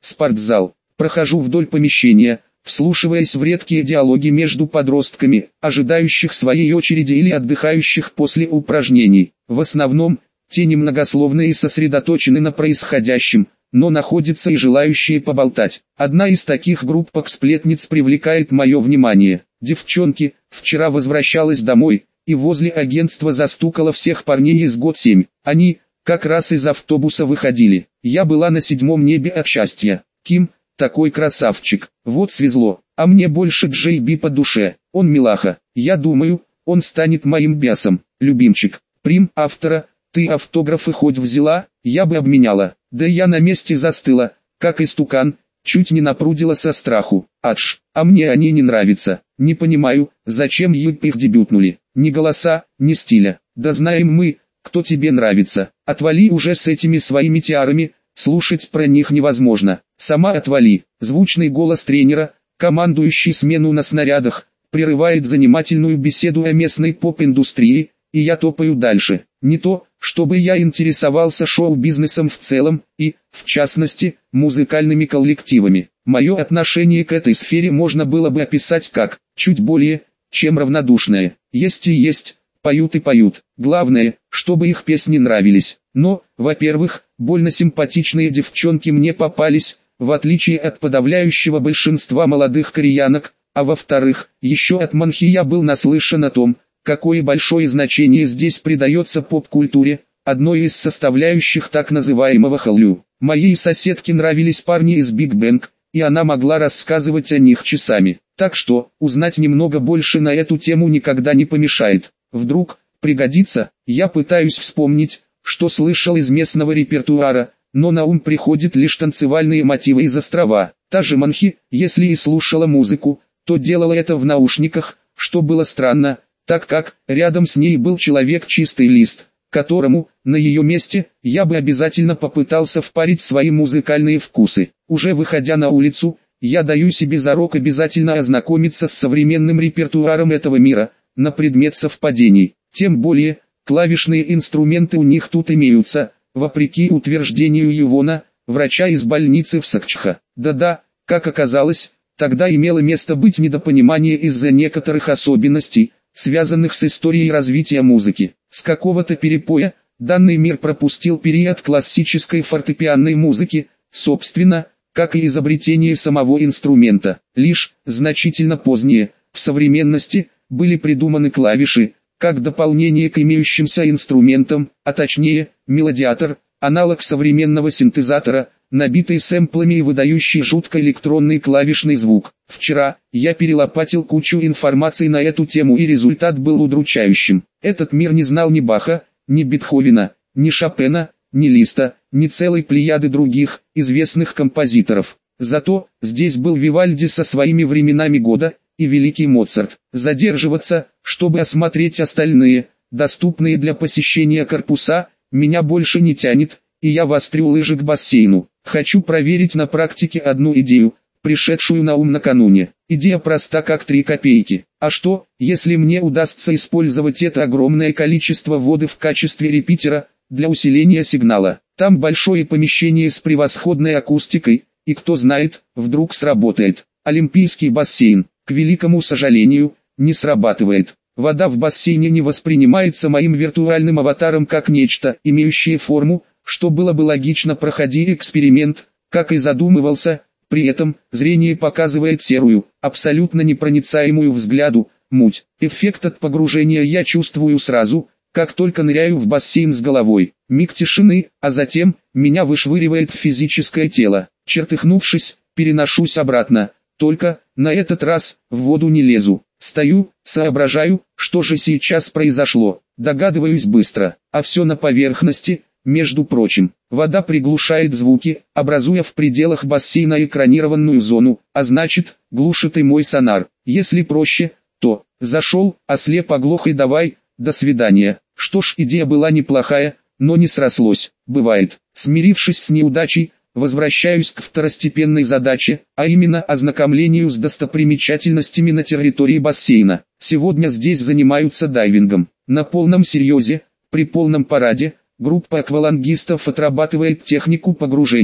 спортзал. Прохожу вдоль помещения, вслушиваясь в редкие диалоги между подростками, ожидающих своей очереди или отдыхающих после упражнений. В основном, те немногословные и сосредоточены на происходящем, но находятся и желающие поболтать. Одна из таких группок сплетниц привлекает мое внимание. Девчонки, вчера возвращалась домой, и возле агентства застукала всех парней из ГОТ-7. Они, как раз из автобуса выходили. Я была на 7-м небе от счастья. Ким, такой красавчик, вот свезло, а мне больше Джей Би по душе, он милаха. Я думаю, он станет моим бясом. Любимчик, прим автора, ты автографы хоть взяла, я бы обменяла. Да я на месте застыла, как истукан, чуть не напрудила со страху. Адж, а мне они не нравятся. Не понимаю, зачем их дебютнули. Ни голоса, ни стиля. Да знаем мы, кто тебе нравится. Отвали уже с этими своими тиарами, слушать про них невозможно. Сама отвали. Звучный голос тренера, командующий смену на снарядах, прерывает занимательную беседу о местной поп-индустрии, и я топаю дальше. Не то, чтобы я интересовался шоу-бизнесом в целом, и, в частности, музыкальными коллективами. Мое отношение к этой сфере можно было бы описать как, чуть более, чем равнодушное. Есть и есть, поют и поют. Главное, чтобы их песни нравились. Но, во-первых, больно симпатичные девчонки мне попались, в отличие от подавляющего большинства молодых кореянок, а во-вторых, еще от манхи я был наслышан о том, какое большое значение здесь придается поп-культуре, одной из составляющих так называемого Хallyu. Моей соседке нравились парни из Big Bang, и она могла рассказывать о них часами. Так что, узнать немного больше на эту тему никогда не помешает. Вдруг, пригодится. Я пытаюсь вспомнить, что слышал из местного репертуара, но на ум приходят лишь танцевальные мотивы из острова. Та же манхи, если и слушала музыку, то делала это в наушниках, что было странно, так как рядом с ней был человек чистый лист, которому, на ее месте, я бы обязательно попытался впарить свои музыкальные вкусы. Уже выходя на улицу, я даю себе зарок обязательно ознакомиться с современным репертуаром этого мира, на предмет совпадений. Тем более, клавишные инструменты у них тут имеются, вопреки утверждению Ювона, врача из больницы в Сокчха. Да-да, как оказалось, тогда имело место быть недопонимание из-за некоторых особенностей, связанных с историей развития музыки. С какого-то перепоя, данный мир пропустил период классической фортепианной музыки, собственно, как и изобретение самого инструмента. Лишь, значительно позднее, в современности, были придуманы клавиши, как дополнение к имеющимся инструментам, а точнее, мелодиатор, аналог современного синтезатора, набитый сэмплами и выдающий жутко электронный клавишный звук. Вчера, я перелопатил кучу информации на эту тему, и результат был удручающим. Этот мир не знал ни Баха, ни Бетховена, ни Шопена, ни Листа, ни целой плеяды других, известных композиторов. Зато, здесь был Вивальди со своими временами года, и великий Моцарт. Задерживаться, чтобы осмотреть остальные, доступные для посещения корпуса, меня больше не тянет, и я вострю лыжи к бассейну. Хочу проверить на практике одну идею, пришедшую на ум накануне. Идея проста как 3 копейки. А что, если мне удастся использовать это огромное количество воды в качестве репитера, для усиления сигнала? Там большое помещение с превосходной акустикой, и кто знает, вдруг сработает. Олимпийский бассейн, к великому сожалению, не срабатывает. Вода в бассейне не воспринимается моим виртуальным аватаром как нечто, имеющее форму, что было бы логично, проходя эксперимент, как и задумывался. При этом, зрение показывает серую, абсолютно непроницаемую взгляду, муть. Эффект от погружения я чувствую сразу, как только ныряю в бассейн с головой. Миг тишины, а затем, меня вышвыривает в физическое тело. Чертыхнувшись, переношусь обратно. Только, на этот раз, в воду не лезу. Стою, соображаю, что же сейчас произошло. Догадываюсь быстро, а все на поверхности. Между прочим, вода приглушает звуки, образуя в пределах бассейна экранированную зону, а значит, глушит и мой сонар. Если проще, то, зашел, ослеп оглох и давай, до свидания. Что ж, идея была неплохая, но не срослось. Бывает. Смирившись с неудачей, возвращаюсь к второстепенной задаче, а именно ознакомлению с достопримечательностями на территории бассейна. Сегодня здесь занимаются дайвингом. На полном серьезе, при полном параде, группа аквалангистов отрабатывает технику погружения.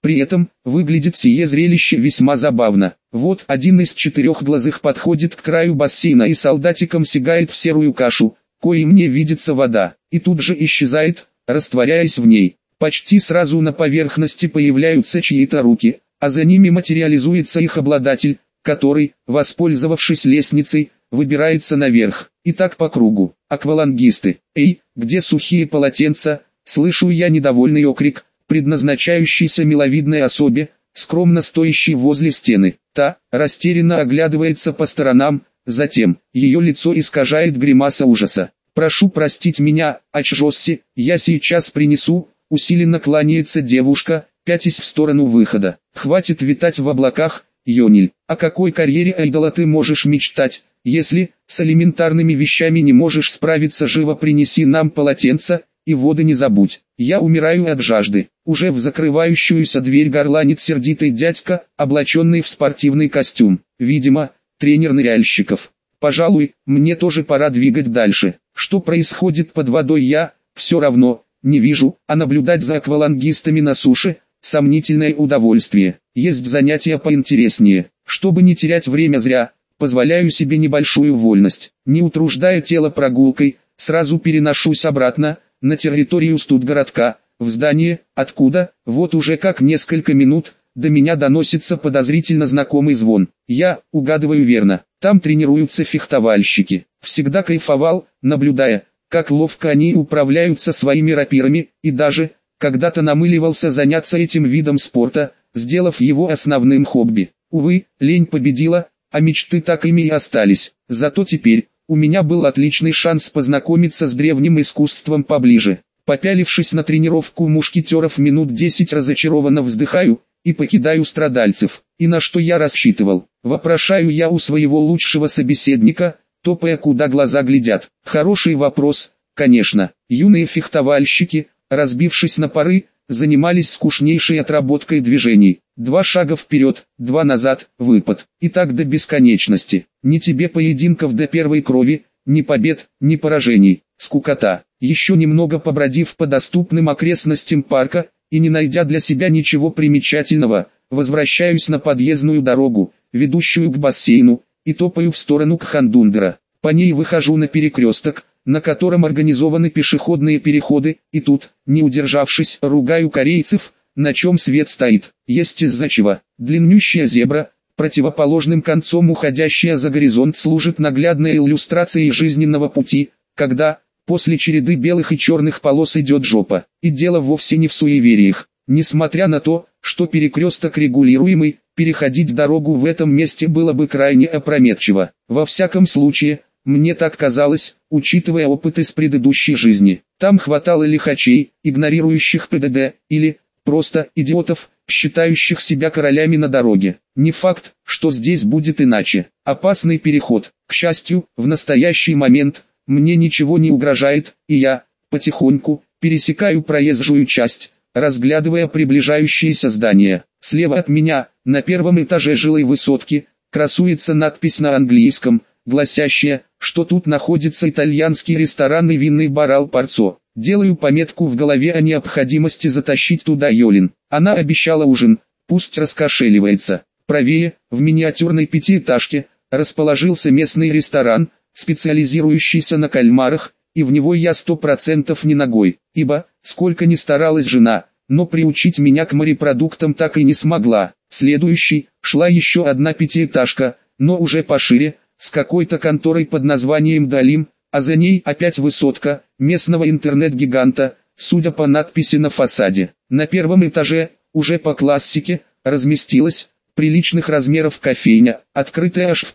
При этом, выглядит сие зрелище весьма забавно. Вот один из четырехглазых подходит к краю бассейна и солдатиком сигает в серую кашу, коей мне видится вода, и тут же исчезает, растворяясь в ней. Почти сразу на поверхности появляются чьи-то руки, а за ними материализуется их обладатель, который, воспользовавшись лестницей, выбирается наверх, и так по кругу. Аквалангисты, эй, где сухие полотенца? Слышу я недовольный окрик, предназначающийся миловидной особе, скромно стоящей возле стены. Та, растерянно оглядывается по сторонам, затем, ее лицо искажает гримаса ужаса. «Прошу простить меня, Ачжосси, я сейчас принесу», усиленно кланяется девушка, пятясь в сторону выхода. «Хватит витать в облаках, Йониль, о какой карьере айдола ты можешь мечтать, если с элементарными вещами не можешь справиться? Живо принеси нам полотенце, и воды не забудь, я умираю от жажды». Уже в закрывающуюся дверь горланит сердитый дядька, облаченный в спортивный костюм, видимо, тренер ныряльщиков. «Пожалуй, мне тоже пора двигать дальше. Что происходит под водой, я, все равно, не вижу, а наблюдать за аквалангистами на суше – сомнительное удовольствие. Есть занятия поинтереснее. Чтобы не терять время зря, позволяю себе небольшую вольность. Не утруждая тело прогулкой, сразу переношусь обратно, на территорию студгородка, в здание, откуда, вот уже как несколько минут, до меня доносится подозрительно знакомый звон. Я угадываю верно, там тренируются фехтовальщики. Всегда кайфовал, наблюдая, как ловко они управляются своими рапирами, и даже, когда-то намыливался заняться этим видом спорта, сделав его основным хобби. Увы, лень победила, а мечты так ими и остались. Зато теперь, у меня был отличный шанс познакомиться с древним искусством поближе. Попялившись на тренировку мушкетеров минут 10, разочарованно вздыхаю и покидаю страдальцев. И на что я рассчитывал? Вопрошаю я у своего лучшего собеседника, топая куда глаза глядят. Хороший вопрос, конечно. Юные фехтовальщики, разбившись на пары, занимались скучнейшей отработкой движений. 2 шага вперед, 2 назад, выпад. И так до бесконечности. Ни тебе поединков до первой крови, ни побед, ни поражений. Скукота. Еще немного побродив по доступным окрестностям парка, и не найдя для себя ничего примечательного, возвращаюсь на подъездную дорогу, ведущую к бассейну, и топаю в сторону Кхандундера. По ней выхожу на перекресток, на котором организованы пешеходные переходы, и тут, не удержавшись, ругаю корейцев, на чем свет стоит. Есть из-за чего. Длиннющая зебра, противоположным концом уходящая за горизонт, служит наглядной иллюстрацией жизненного пути, когда, после череды белых и черных полос, идет жопа. И дело вовсе не в суевериях. Несмотря на то, что перекресток регулируемый, переходить дорогу в этом месте было бы крайне опрометчиво. Во всяком случае, мне так казалось, учитывая опыт из предыдущей жизни. Там хватало лихачей, игнорирующих ПДД, или, просто, идиотов, считающих себя королями на дороге. Не факт, что здесь будет иначе. Опасный переход. К счастью, в настоящий момент, мне ничего не угрожает, и я, потихоньку, пересекаю проезжую часть, разглядывая приближающиеся здания. Слева от меня, на первом этаже жилой высотки, красуется надпись на английском, гласящая, что тут находится итальянский ресторан и винный бар Ал Парцо. Делаю пометку в голове о необходимости затащить туда Йолин. Она обещала ужин, пусть раскошеливается. Правее, в миниатюрной пятиэтажке, расположился местный ресторан, специализирующийся на кальмарах, и в него я 100% не ногой, ибо, сколько ни старалась жена, но приучить меня к морепродуктам так и не смогла. Следующей, шла еще одна пятиэтажка, но уже пошире, с какой-то конторой под названием Далим, а за ней опять высотка, местного интернет-гиганта, судя по надписи на фасаде. На первом этаже, уже по классике, разместилась, приличных размеров кофейня, открытая аж в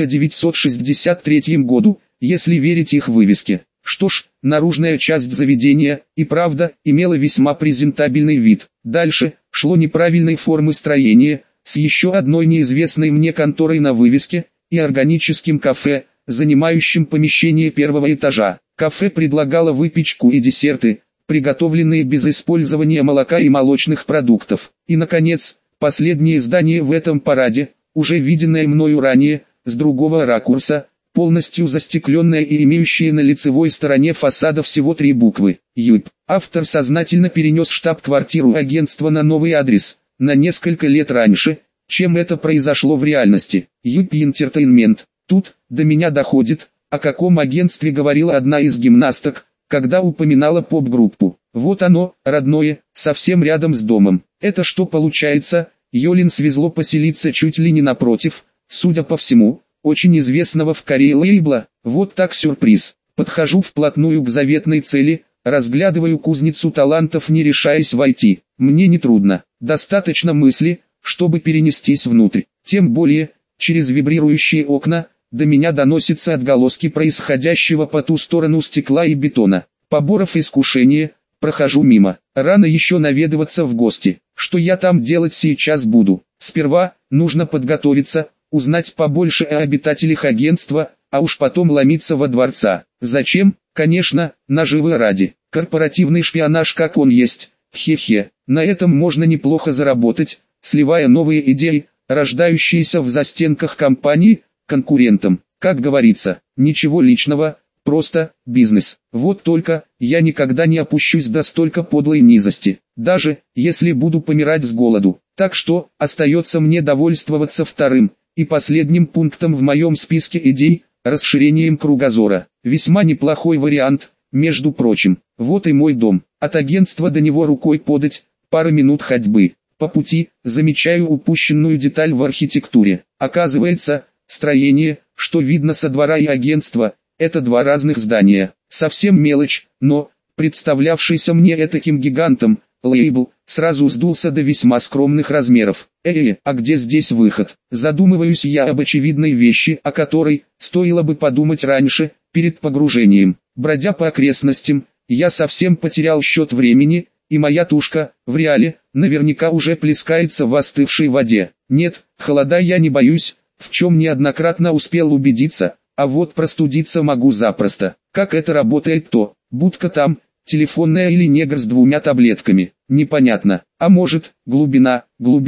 1963 году, если верить их вывеске. Что ж, наружная часть заведения, и правда, имела весьма презентабельный вид. Дальше, шло неправильной формы строение, с еще одной неизвестной мне конторой на вывеске, и органическим кафе, занимающим помещение первого этажа. Кафе предлагало выпечку и десерты, приготовленные без использования молока и молочных продуктов. И, наконец, последнее здание в этом параде, уже виденное мною ранее, с другого ракурса, полностью застекленное и имеющее на лицевой стороне фасада всего 3 буквы. ЮИП. Автор сознательно перенес штаб-квартиру агентства на новый адрес, на несколько лет раньше, чем это произошло в реальности. Юпи Entertainment. Тут до меня доходит, о каком агентстве говорила одна из гимнасток, когда упоминала поп-группу. Вот оно, родное, совсем рядом с домом. Это что получается? Йолин свезло поселиться чуть ли не напротив, судя по всему, очень известного в Корее лейбла. Вот так сюрприз. Подхожу вплотную к заветной цели, разглядываю кузницу талантов, не решаясь войти. Мне не трудно, достаточно мысли, чтобы перенестись внутрь. Тем более, через вибрирующие окна, до меня доносятся отголоски происходящего по ту сторону стекла и бетона. Поборов искушение, прохожу мимо. Рано еще наведываться в гости. Что я там делать сейчас буду? Сперва нужно подготовиться, узнать побольше о обитателях агентства, а уж потом ломиться во дворца. Зачем? Конечно, наживы ради. Корпоративный шпионаж как он есть. Хе-хе. На этом можно неплохо заработать, сливая новые идеи, рождающиеся в застенках компании, конкурентам. Как говорится, ничего личного, просто бизнес. Вот только, я никогда не опущусь до столько подлой низости, даже если буду помирать с голоду. Так что, остается мне довольствоваться вторым и последним пунктом в моем списке идей, расширением кругозора. Весьма неплохой вариант, между прочим. Вот и мой дом. От агентства до него рукой подать, пара минут ходьбы. По пути, замечаю упущенную деталь в архитектуре. Оказывается, строение, что видно со двора и агентства, это два разных здания. Совсем мелочь, но, представлявшийся мне этаким гигантом, лейбл, сразу сдулся до весьма скромных размеров. А где здесь выход? Задумываюсь я об очевидной вещи, о которой стоило бы подумать раньше, перед погружением. Бродя по окрестностям, я совсем потерял счет времени, и моя тушка, в реале, наверняка уже плескается в остывшей воде. Нет, холода я не боюсь, в чем неоднократно успел убедиться, а вот простудиться могу запросто. Как это работает, то, будка там, телефонная или негр с 2 таблетками, непонятно. А может, глубина,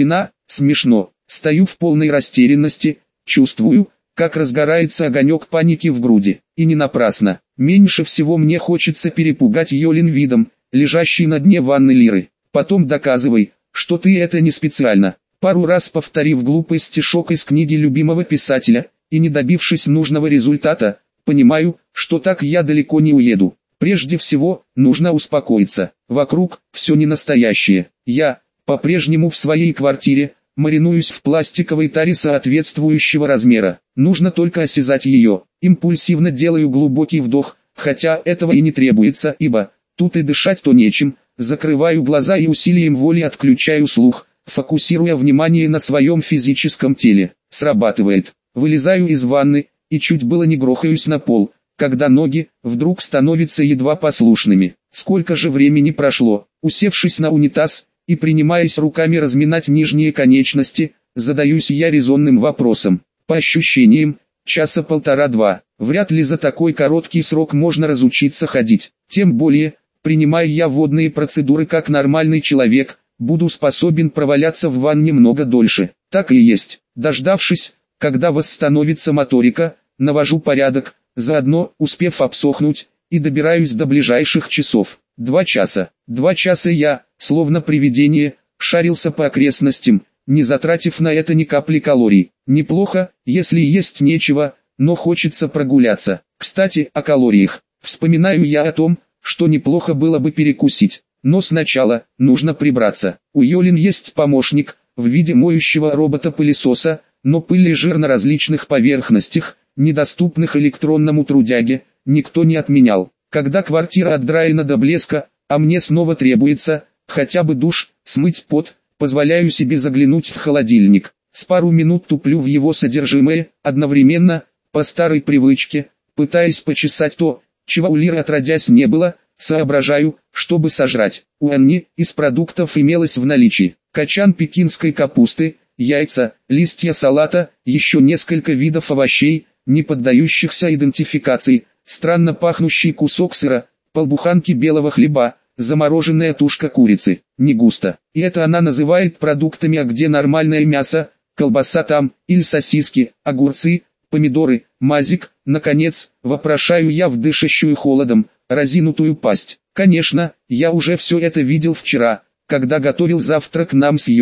смешно. Стою в полной растерянности, чувствую, как разгорается огонек паники в груди. И не напрасно. Меньше всего мне хочется перепугать Йолин видом, лежащий на дне ванны Лиры. Потом доказывай, что ты это не специально. Пару раз повторив глупый стишок из книги любимого писателя, и не добившись нужного результата, понимаю, что так я далеко не уеду. Прежде всего, нужно успокоиться. Вокруг все не настоящее. Я, по-прежнему в своей квартире, маринуюсь в пластиковой таре соответствующего размера. Нужно только осязать ее. Импульсивно делаю глубокий вдох, хотя этого и не требуется, ибо тут и дышать-то нечем. Закрываю глаза и усилием воли отключаю слух, фокусируя внимание на своем физическом теле. Срабатывает. Вылезаю из ванны, и чуть было не грохаюсь на пол, когда ноги вдруг становятся едва послушными. Сколько же времени прошло? Усевшись на унитаз и принимаясь руками разминать нижние конечности, задаюсь я резонным вопросом. По ощущениям, часа полтора-два. Вряд ли за такой короткий срок можно разучиться ходить. Тем более, принимая я водные процедуры как нормальный человек, буду способен проваляться в ванне много дольше. Так и есть. Дождавшись, когда восстановится моторика, навожу порядок, заодно успев обсохнуть, и добираюсь до ближайших часов. 2 часа. 2 часа я, словно привидение, шарился по окрестностям, не затратив на это ни капли калорий. Неплохо, если есть нечего, но хочется прогуляться. Кстати, о калориях. Вспоминаю я о том, что неплохо было бы перекусить. Но сначала, нужно прибраться. У Йолин есть помощник, в виде моющего робота-пылесоса, но пыль и жир на различных поверхностях, недоступных электронному трудяге, никто не отменял. Когда квартира отдраена до блеска, а мне снова требуется, хотя бы душ, смыть пот, позволяю себе заглянуть в холодильник. С пару минут туплю в его содержимое, одновременно, по старой привычке, пытаясь почесать то, чего у Лиры отродясь не было, соображаю, чтобы сожрать. У Анни из продуктов имелось в наличии качан пекинской капусты, яйца, листья салата, еще несколько видов овощей, не поддающихся идентификации, странно пахнущий кусок сыра, полбуханки белого хлеба, замороженная тушка курицы. Не густо. И это она называет продуктами, а где нормальное мясо, колбаса там, или сосиски, огурцы, помидоры, мазик. Наконец, вопрошаю я в дышащую холодом, разинутую пасть. Конечно, я уже все это видел вчера, когда готовил завтрак нам с Йолин.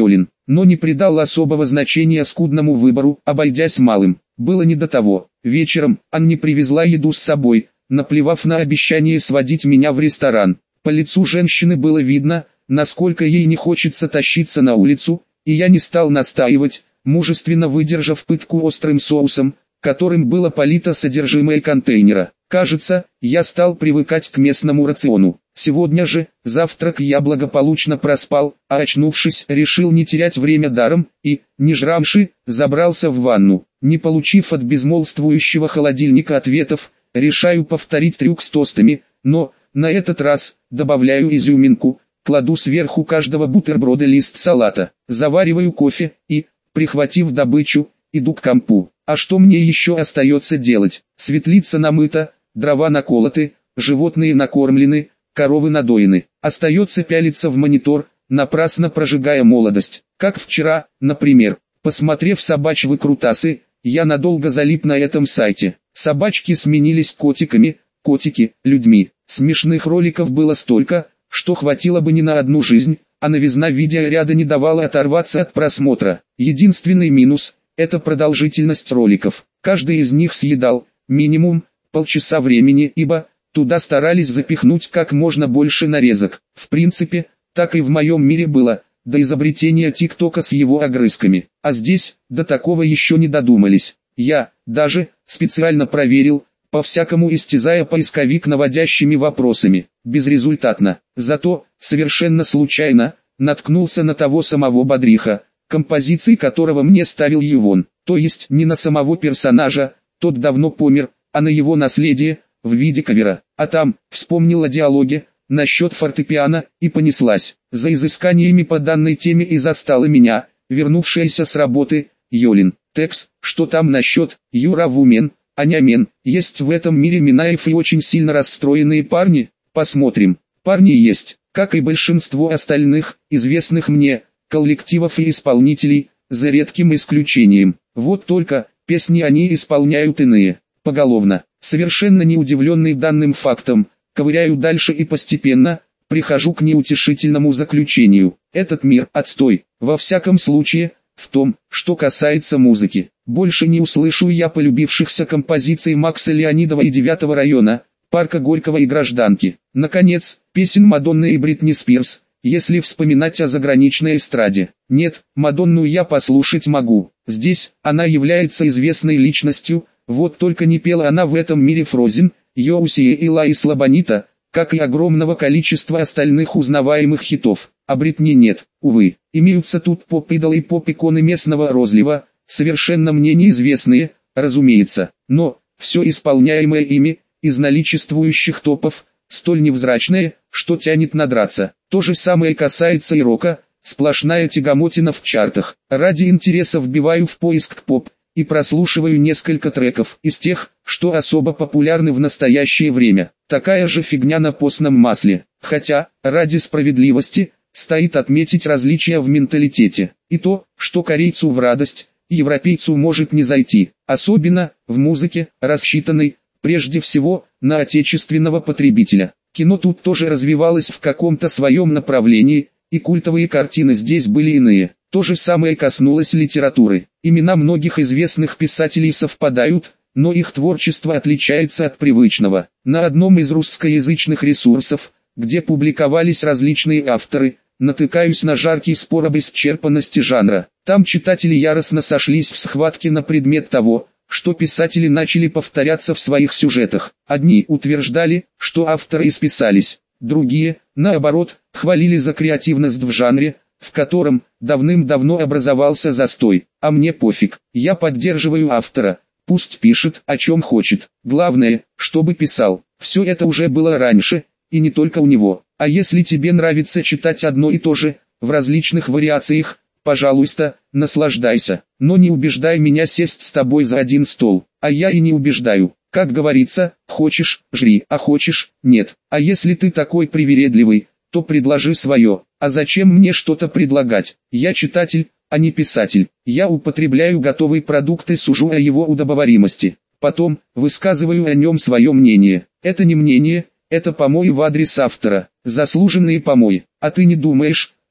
но не придал особого значения скудному выбору, обойдясь малым. Было не до того. Вечером Анне привезла еду с собой, наплевав на обещание сводить меня в ресторан. По лицу женщины было видно, насколько ей не хочется тащиться на улицу, и я не стал настаивать, мужественно выдержав пытку острым соусом, которым было полито содержимое контейнера. Кажется, я стал привыкать к местному рациону. Сегодня же, завтрак я благополучно проспал, а очнувшись, решил не терять время даром, и, не жрамши, забрался в ванну. Не получив от безмолвствующего холодильника ответов, решаю повторить трюк с тостами, но, на этот раз, добавляю изюминку, кладу сверху каждого бутерброда лист салата, завариваю кофе и, прихватив добычу, иду к компу. А что мне еще остается делать? Светлица намыта, дрова наколоты, животные накормлены, коровы надоены. Остается пялиться в монитор, напрасно прожигая молодость. Как вчера, например, посмотрев собачьи выкрутасы, я надолго залип на этом сайте. Собачки сменились котиками, котики – людьми. Смешных роликов было столько, что хватило бы не на одну жизнь, а новизна видеоряда не давала оторваться от просмотра. Единственный минус – это продолжительность роликов. Каждый из них съедал, минимум, полчаса времени, ибо туда старались запихнуть как можно больше нарезок. В принципе, так и в моем мире было, до изобретения ТикТока с его огрызками. А здесь, до такого еще не додумались. Я, даже, специально проверил, по-всякому истязая поисковик наводящими вопросами. Безрезультатно. Зато, совершенно случайно, наткнулся на того самого Бодриха, композиции которого мне ставил Ювон. То есть не на самого персонажа, тот давно помер, а на его наследие, в виде кавера. А там, вспомнил о диалоге, насчет фортепиано, и понеслась. За изысканиями по данной теме и застала меня, вернувшаяся с работы, Йолин. Текс, что там насчет, Юра Вумен, Анямен, есть в этом мире Минаев и очень сильно расстроенные парни? Посмотрим. Парни есть, как и большинство остальных, известных мне, коллективов и исполнителей, за редким исключением. Вот только, песни они исполняют иные, поголовно. Совершенно не удивленный данным фактом, ковыряю дальше и постепенно, прихожу к неутешительному заключению. Этот мир – отстой, во всяком случае, в том, что касается музыки. Больше не услышу я полюбившихся композиций Макса Леонидова и 9-го района, Парка Горького и Гражданки. Наконец, песен Мадонны и Бритни Спирс, если вспоминать о заграничной эстраде. Нет, Мадонну я послушать могу. Здесь, она является известной личностью, вот только не пела она в этом мире Фрозен, Йоуси и Лаис Лабонита, как и огромного количества остальных узнаваемых хитов. А Бритни нет, увы. Имеются тут поп-идолы и поп-иконы местного розлива, совершенно мне неизвестные, разумеется. Но, все исполняемое ими, из наличествующих топов, столь невзрачное, что тянет надраться. То же самое касается и рока, сплошная тягомотина в чартах. Ради интереса вбиваю в поиск поп, и прослушиваю несколько треков из тех, что особо популярны в настоящее время. Такая же фигня на постном масле. Хотя, ради справедливости, стоит отметить различия в менталитете. И то, что корейцу в радость, европейцу может не зайти. Особенно, в музыке, рассчитанной, прежде всего, на отечественного потребителя. Кино тут тоже развивалось в каком-то своем направлении, и культовые картины здесь были иные. То же самое коснулось литературы. Имена многих известных писателей совпадают, но их творчество отличается от привычного. На одном из русскоязычных ресурсов, где публиковались различные авторы, натыкаюсь на жаркий спор об исчерпанности жанра. Там читатели яростно сошлись в схватке на предмет того, что писатели начали повторяться в своих сюжетах. Одни утверждали, что авторы исписались, другие, наоборот, хвалили за креативность в жанре, в котором давным-давно образовался застой. А мне пофиг, я поддерживаю автора, пусть пишет, о чем хочет. Главное, чтобы писал. Все это уже было раньше, и не только у него. А если тебе нравится читать одно и то же, в различных вариациях, пожалуйста, наслаждайся. Но не убеждай меня сесть с тобой за один стол. А я и не убеждаю. Как говорится, хочешь – жри, а хочешь – нет. А если ты такой привередливый, то предложи свое. А зачем мне что-то предлагать? Я читатель, а не писатель. Я употребляю готовый продукт и сужу о его удобоваримости. Потом, высказываю о нем свое мнение. Это не мнение, это помои в адрес автора. Заслуженные помои. А ты не думаешь,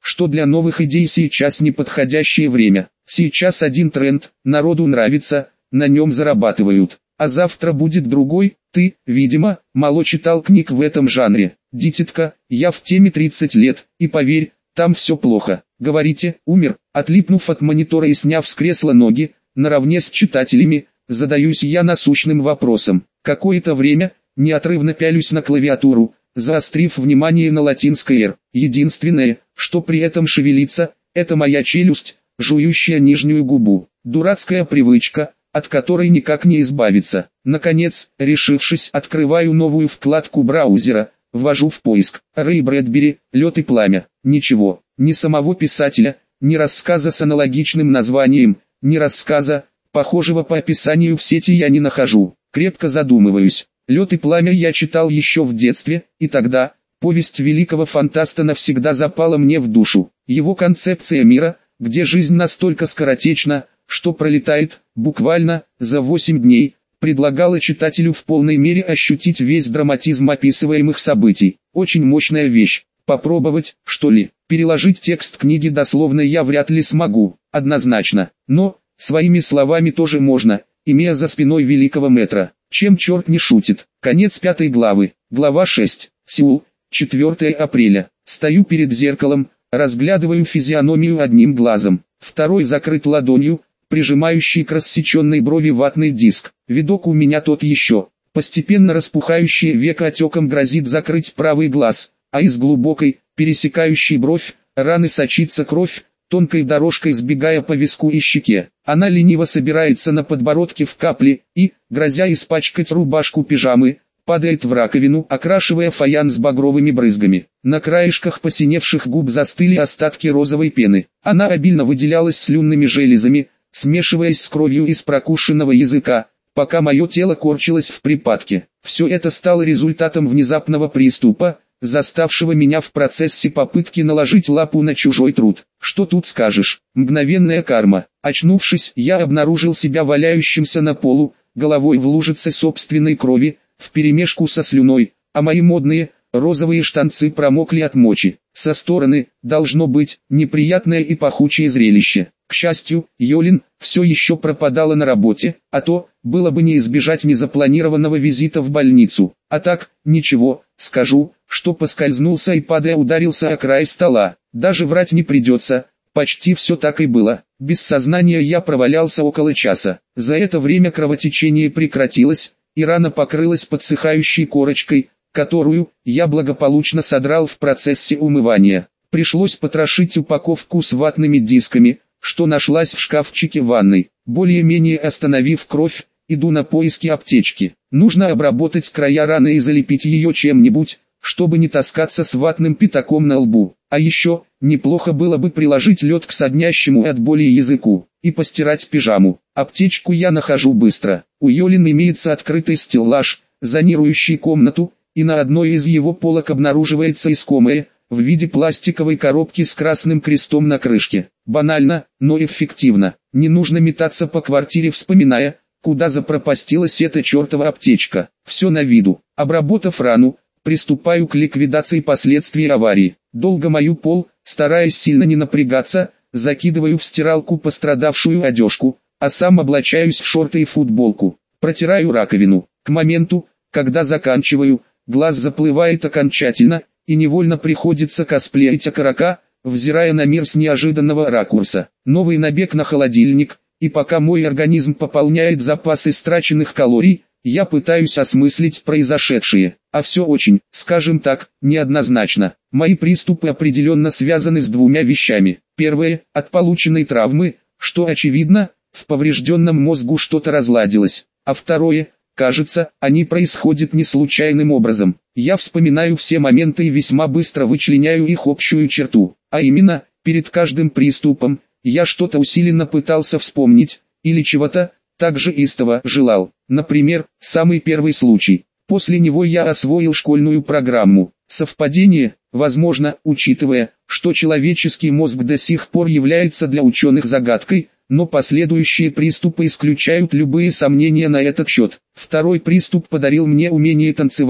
что для новых идей сейчас неподходящее время. Сейчас один тренд, народу нравится, на нем зарабатывают. А завтра будет другой. Ты, видимо, мало читал книг в этом жанре. Дитятка, я в теме 30 лет, и поверь, там все плохо. Говорите, умер. Отлипнув от монитора и сняв с кресла ноги, наравне с читателями, задаюсь я насущным вопросом. Какое-то время, неотрывно пялюсь на клавиатуру, заострив внимание на латинской «р». Единственное, что при этом шевелится, это моя челюсть, жующая нижнюю губу. Дурацкая привычка, от которой никак не избавиться. Наконец, решившись, открываю новую вкладку браузера, ввожу в поиск Рэй Брэдбери, «Лед и пламя». Ничего, ни самого писателя, ни рассказа с аналогичным названием, ни рассказа, похожего по описанию в сети я не нахожу. Крепко задумываюсь. «Лед и пламя» я читал еще в детстве, и тогда повесть великого фантаста навсегда запала мне в душу. Его концепция мира, где жизнь настолько скоротечна, что пролетает, буквально, за 8 дней, предлагала читателю в полной мере ощутить весь драматизм описываемых событий. Очень мощная вещь. Попробовать, что ли, переложить текст книги дословно я вряд ли смогу, однозначно. Но, своими словами тоже можно, имея за спиной великого мэтра. Чем черт не шутит. Конец 5 главы. Глава 6. Сеул, 4 апреля. Стою перед зеркалом, разглядываю физиономию одним глазом. Второй закрыт ладонью, прижимающий к рассеченной брови ватный диск. Видок у меня тот еще. Постепенно распухающее веко отеком грозит закрыть правый глаз, а из глубокой, пересекающей бровь, раны сочится кровь, тонкой дорожкой сбегая по виску и щеке. Она лениво собирается на подбородке в капли и, грозя испачкать рубашку пижамы, падает в раковину, окрашивая фаянс багровыми брызгами. На краешках посиневших губ застыли остатки розовой пены. Она обильно выделялась слюнными железами, смешиваясь с кровью из прокушенного языка, пока мое тело корчилось в припадке. Все это стало результатом внезапного приступа, заставшего меня в процессе попытки наложить лапу на чужой труд. Что тут скажешь? Мгновенная карма. Очнувшись, я обнаружил себя валяющимся на полу, головой в лужице собственной крови, вперемешку со слюной, а мои модные, розовые штанцы промокли от мочи. Со стороны, должно быть, неприятное и пахучее зрелище. К счастью, Йолин все еще пропадала на работе, а то, было бы не избежать незапланированного визита в больницу. А так, ничего, скажу, что поскользнулся и падая ударился о край стола. Даже врать не придется, почти все так и было. Без сознания я провалялся около часа. За это время кровотечение прекратилось, и рана покрылась подсыхающей корочкой, которую я благополучно содрал в процессе умывания. Пришлось потрошить упаковку с ватными дисками, что нашлась в шкафчике ванной. Более-менее остановив кровь, иду на поиски аптечки. Нужно обработать края раны и залепить ее чем-нибудь, чтобы не таскаться с ватным пятаком на лбу. А еще, неплохо было бы приложить лед к соднящему от боли языку и постирать пижаму. Аптечку я нахожу быстро. У Йолин имеется открытый стеллаж, зонирующий комнату, и на одной из его полок обнаруживается искомое, в виде пластиковой коробки с красным крестом на крышке. Банально, но эффективно. Не нужно метаться по квартире, вспоминая, куда запропастилась эта чертова аптечка. Все на виду. Обработав рану, приступаю к ликвидации последствий аварии. Долго мою пол, стараясь сильно не напрягаться, закидываю в стиралку пострадавшую одежку, а сам облачаюсь в шорты и футболку. Протираю раковину. К моменту, когда заканчиваю, глаз заплывает окончательно, и невольно приходится косплеить окорока, взирая на мир с неожиданного ракурса. Новый набег на холодильник, и пока мой организм пополняет запасы истраченных калорий, я пытаюсь осмыслить произошедшее. А все очень, скажем так, неоднозначно. Мои приступы определенно связаны с двумя вещами. Первое, от полученной травмы, что очевидно, в поврежденном мозгу что-то разладилось. А второе, кажется, они происходят не случайным образом. Я вспоминаю все моменты и весьма быстро вычленяю их общую черту. А именно, перед каждым приступом, я что-то усиленно пытался вспомнить, или чего-то, так же истово желал. Например, самый первый случай. После него я освоил школьную программу. Совпадение, возможно, учитывая, что человеческий мозг до сих пор является для ученых загадкой, но последующие приступы исключают любые сомнения на этот счет. Второй приступ подарил мне умение танцевать,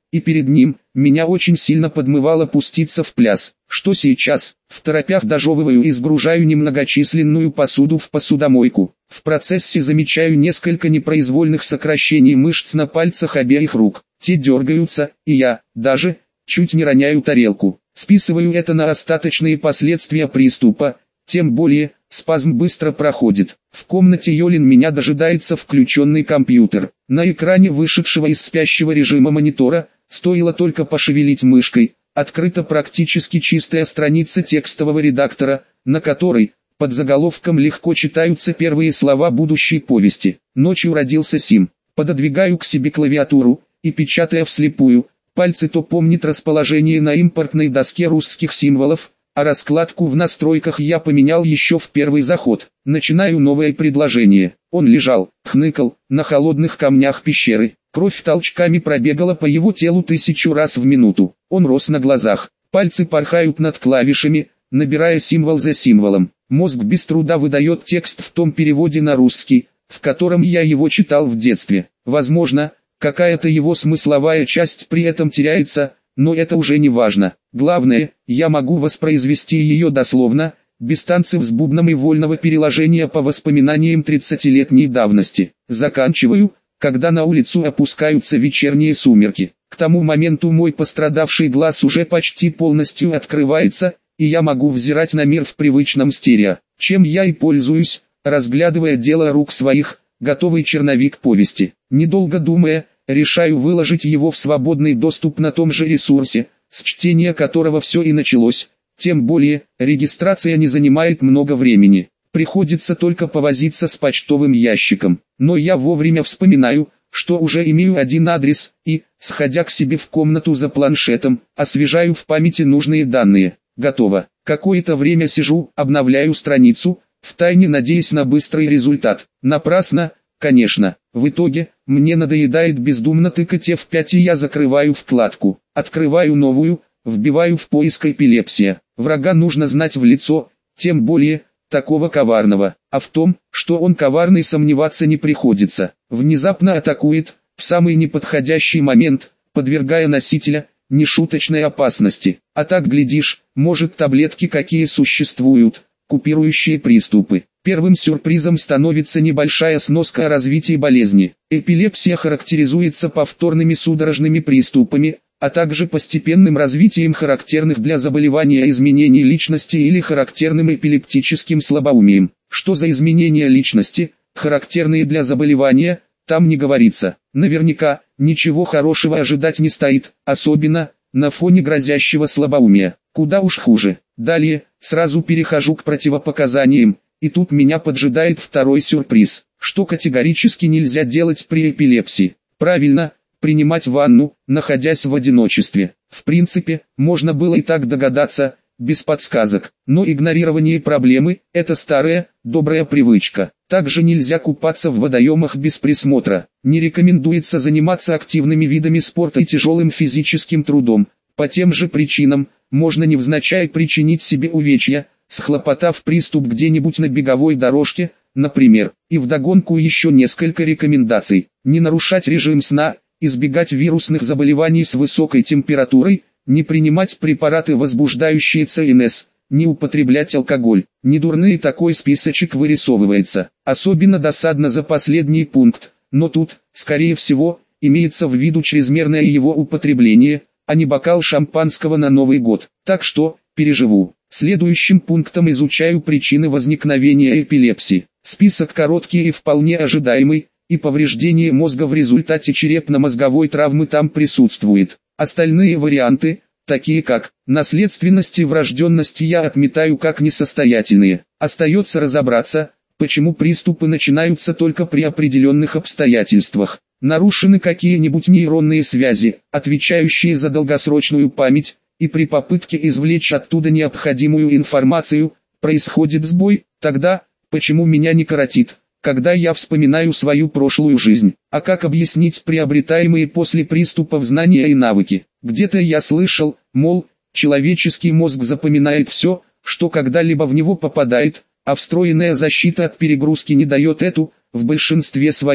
и перед ним, меня очень сильно подмывало пуститься в пляс. Что сейчас? В торопях дожевываю и сгружаю немногочисленную посуду в посудомойку. В процессе замечаю несколько непроизвольных сокращений мышц на пальцах обеих рук. Те дергаются, и я, даже, чуть не роняю тарелку. Списываю это на остаточные последствия приступа, тем более, спазм быстро проходит. В комнате Йолин меня дожидается включенный компьютер. На экране вышедшего из спящего режима монитора, стоило только пошевелить мышкой, открыта практически чистая страница текстового редактора, на которой, под заголовком легко читаются первые слова будущей повести. Ночью родился Сим. Пододвигаю к себе клавиатуру, и печатая вслепую, пальцы то помнят расположение на импортной доске русских символов, а раскладку в настройках я поменял еще в первый заход. Начинаю новое предложение. Он лежал, хныкал, на холодных камнях пещеры. Кровь толчками пробегала по его телу 1000 раз в минуту. Он рос на глазах. Пальцы порхают над клавишами, набирая символ за символом. Мозг без труда выдает текст в том переводе на русский, в котором я его читал в детстве. Возможно, какая-то его смысловая часть при этом теряется, но это уже не важно. Главное, я могу воспроизвести ее дословно, без танцев с бубном и вольного переложения по воспоминаниям 30-летней давности. Заканчиваю, когда на улицу опускаются вечерние сумерки. К тому моменту мой пострадавший глаз уже почти полностью открывается, и я могу взирать на мир в привычном стерео, чем я и пользуюсь, разглядывая дело рук своих, готовый черновик повести. Недолго думая, решаю выложить его в свободный доступ на том же ресурсе, с чтения которого все и началось, тем более, регистрация не занимает много времени. Приходится только повозиться с почтовым ящиком, но я вовремя вспоминаю, что уже имею один адрес, и, сходя к себе в комнату за планшетом, освежаю в памяти нужные данные. Готово. Какое-то время сижу, обновляю страницу, втайне надеясь на быстрый результат. Напрасно, конечно. В итоге, мне надоедает бездумно тыкать F5, и я закрываю вкладку. Открываю новую, вбиваю в поиск эпилепсия. Врага нужно знать в лицо, тем более, такого коварного. А в том, что он коварный, сомневаться не приходится. Внезапно атакует, в самый неподходящий момент, подвергая носителя нешуточной опасности. А так глядишь, может, таблетки какие существуют, купирующие приступы. Первым сюрпризом становится небольшая сноска о развитии болезни. Эпилепсия характеризуется повторными судорожными приступами, а также постепенным развитием характерных для заболевания изменений личности или характерным эпилептическим слабоумием. Что за изменения личности, характерные для заболевания, там не говорится. Наверняка, ничего хорошего ожидать не стоит, особенно на фоне грозящего слабоумия. Куда уж хуже. Далее, сразу перехожу к противопоказаниям, и тут меня поджидает второй сюрприз. Что категорически нельзя делать при эпилепсии? Правильно, принимать ванну, находясь в одиночестве. В принципе, можно было и так догадаться, без подсказок. Но игнорирование проблемы – это старая, добрая привычка. Также нельзя купаться в водоемах без присмотра. Не рекомендуется заниматься активными видами спорта и тяжелым физическим трудом. По тем же причинам, можно невзначай причинить себе увечья, схлопотав приступ где-нибудь на беговой дорожке, например. И вдогонку еще несколько рекомендаций. Не нарушать режим сна, избегать вирусных заболеваний с высокой температурой, не принимать препараты, возбуждающие ЦНС, не употреблять алкоголь. Недурный такой списочек вырисовывается. Особенно досадно за последний пункт, но тут, скорее всего, имеется в виду чрезмерное его употребление, а не бокал шампанского на Новый год. Так что, переживу. Следующим пунктом изучаю причины возникновения эпилепсии. Список короткий и вполне ожидаемый, и повреждение мозга в результате черепно-мозговой травмы там присутствует. Остальные варианты, такие как наследственность и врожденность, я отметаю как несостоятельные. Остается разобраться, почему приступы начинаются только при определенных обстоятельствах. Нарушены какие-нибудь нейронные связи, отвечающие за долгосрочную память, и при попытке извлечь оттуда необходимую информацию, происходит сбой. Тогда, почему меня не коротит, когда я вспоминаю свою прошлую жизнь? А как объяснить приобретаемые после приступов знания и навыки? Где-то я слышал, мол, человеческий мозг запоминает все, что когда-либо в него попадает, а встроенная защита от перегрузки не дает эту, в большинстве своем,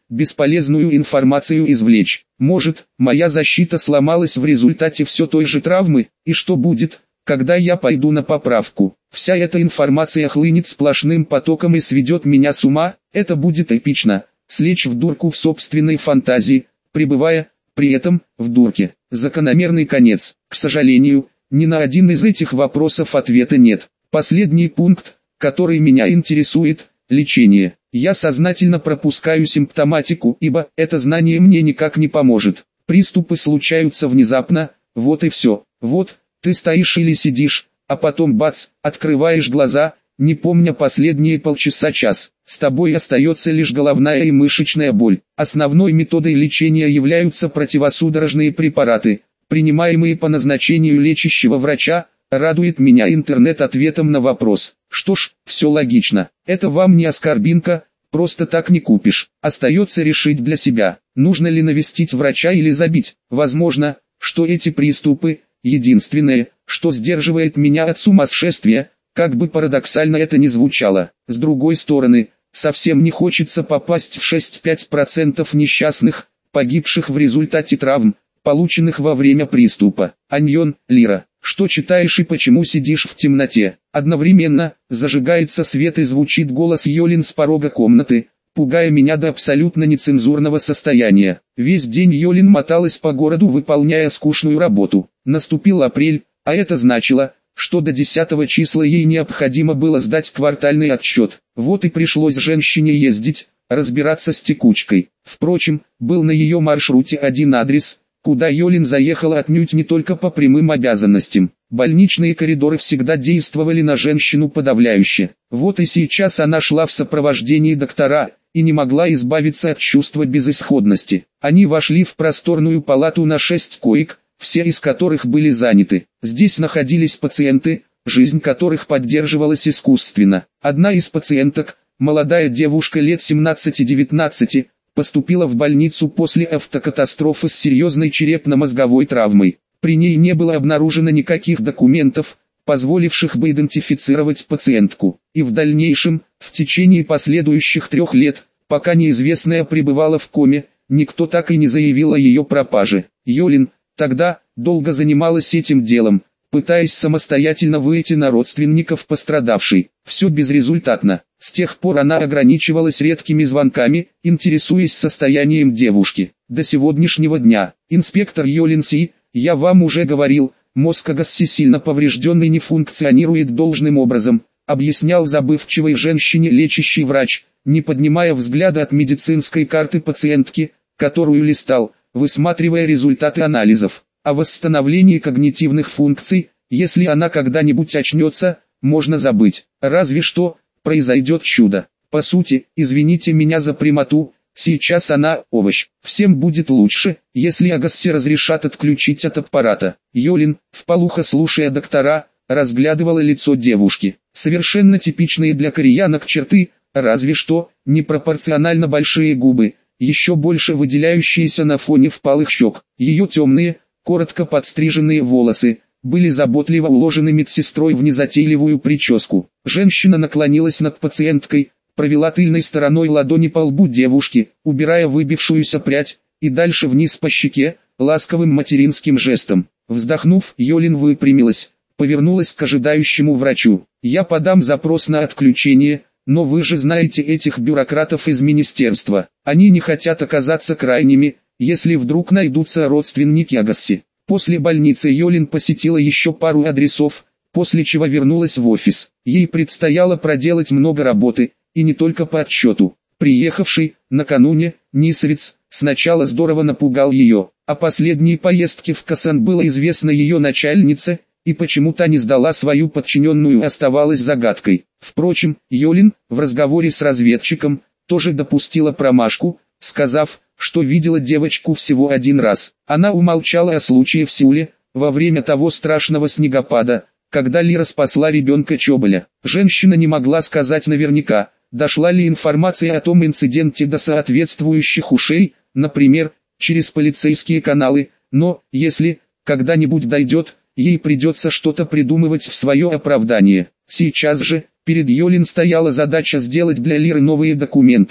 бесполезную информацию извлечь. Может, моя защита сломалась в результате все той же травмы, и что будет, когда я пойду на поправку? Вся эта информация хлынет сплошным потоком и сведет меня с ума. Это будет эпично, слечь в дурку в собственной фантазии, пребывая, при этом, в дурке. Закономерный конец. К сожалению, ни на один из этих вопросов ответа нет. Последний пункт, который меня интересует – лечение. Я сознательно пропускаю симптоматику, ибо это знание мне никак не поможет. Приступы случаются внезапно, вот и все. Вот, ты стоишь или сидишь, а потом бац, открываешь глаза, не помня последние полчаса-час. С тобой остается лишь головная и мышечная боль. Основной методой лечения являются противосудорожные препараты, принимаемые по назначению лечащего врача. Радует меня интернет ответом на вопрос. Что ж, все логично. Это вам не аскорбинка, просто так не купишь. Остается решить для себя, нужно ли навестить врача или забить. Возможно, что эти приступы – единственное, что сдерживает меня от сумасшествия, как бы парадоксально это ни звучало. С другой стороны, совсем не хочется попасть в 6-5% несчастных, погибших в результате травм, полученных во время приступа. Аньон, Лира. Что читаешь и почему сидишь в темноте? Одновременно, зажигается свет и звучит голос Йолин с порога комнаты, пугая меня до абсолютно нецензурного состояния. Весь день Йолин моталась по городу, выполняя скучную работу. Наступил апрель, а это значило, что до 10 числа ей необходимо было сдать квартальный отчет. Вот и пришлось женщине ездить, разбираться с текучкой. Впрочем, был на ее маршруте один адрес, куда Йолин заехала отнюдь не только по прямым обязанностям. Больничные коридоры всегда действовали на женщину подавляюще. Вот и сейчас она шла в сопровождении доктора, и не могла избавиться от чувства безысходности. Они вошли в просторную палату на 6 коек, все из которых были заняты. Здесь находились пациенты, жизнь которых поддерживалась искусственно. Одна из пациенток, молодая девушка лет 17-19, поступила в больницу после автокатастрофы с серьезной черепно-мозговой травмой. При ней не было обнаружено никаких документов, позволивших бы идентифицировать пациентку. И в дальнейшем, в течение последующих 3 лет, пока неизвестная пребывала в коме, никто так и не заявил о ее пропаже. Йолин тогда долго занималась этим делом, пытаясь самостоятельно выйти на родственников пострадавшей. Все безрезультатно. С тех пор она ограничивалась редкими звонками, интересуясь состоянием девушки. До сегодняшнего дня. Инспектор Йолинси, я вам уже говорил, мозг Агасси сильно поврежден и не функционирует должным образом, объяснял забывчивой женщине лечащий врач, не поднимая взгляда от медицинской карты пациентки, которую листал, высматривая результаты анализов. О восстановлении когнитивных функций, если она когда-нибудь очнется, можно забыть. Разве что произойдет чудо. По сути, извините меня за прямоту, сейчас она овощ. Всем будет лучше, если Агасси разрешат отключить от аппарата. Йолин, вполуха слушая доктора, разглядывала лицо девушки. Совершенно типичные для кореянок черты, разве что непропорционально большие губы, еще больше выделяющиеся на фоне впалых щек. Ее темные, коротко подстриженные волосы были заботливо уложены медсестрой в незатейливую прическу. Женщина наклонилась над пациенткой, провела тыльной стороной ладони по лбу девушки, убирая выбившуюся прядь, и дальше вниз по щеке, ласковым материнским жестом. Вздохнув, Йолин выпрямилась, повернулась к ожидающему врачу. «Я подам запрос на отключение, но вы же знаете этих бюрократов из министерства. Они не хотят оказаться крайними, если вдруг найдутся родственники Агасси». После больницы Йолин посетила еще пару адресов, после чего вернулась в офис. Ей предстояло проделать много работы, и не только по отчету. Приехавший, накануне, Нисовец, сначала здорово напугал ее. О последней поездке в Касан было известно ее начальнице, и почему та не сдала свою подчиненную оставалась загадкой. Впрочем, Йолин, в разговоре с разведчиком, тоже допустила промашку, сказав, что видела девочку всего один раз. Она умолчала о случае в Сеуле, во время того страшного снегопада, когда Лира спасла ребенка Чоболя. Женщина не могла сказать наверняка, дошла ли информация о том инциденте до соответствующих ушей, например, через полицейские каналы, но, если когда-нибудь дойдет, ей придется что-то придумывать в свое оправдание. Сейчас же, перед Йолин стояла задача сделать для Лиры новые документы,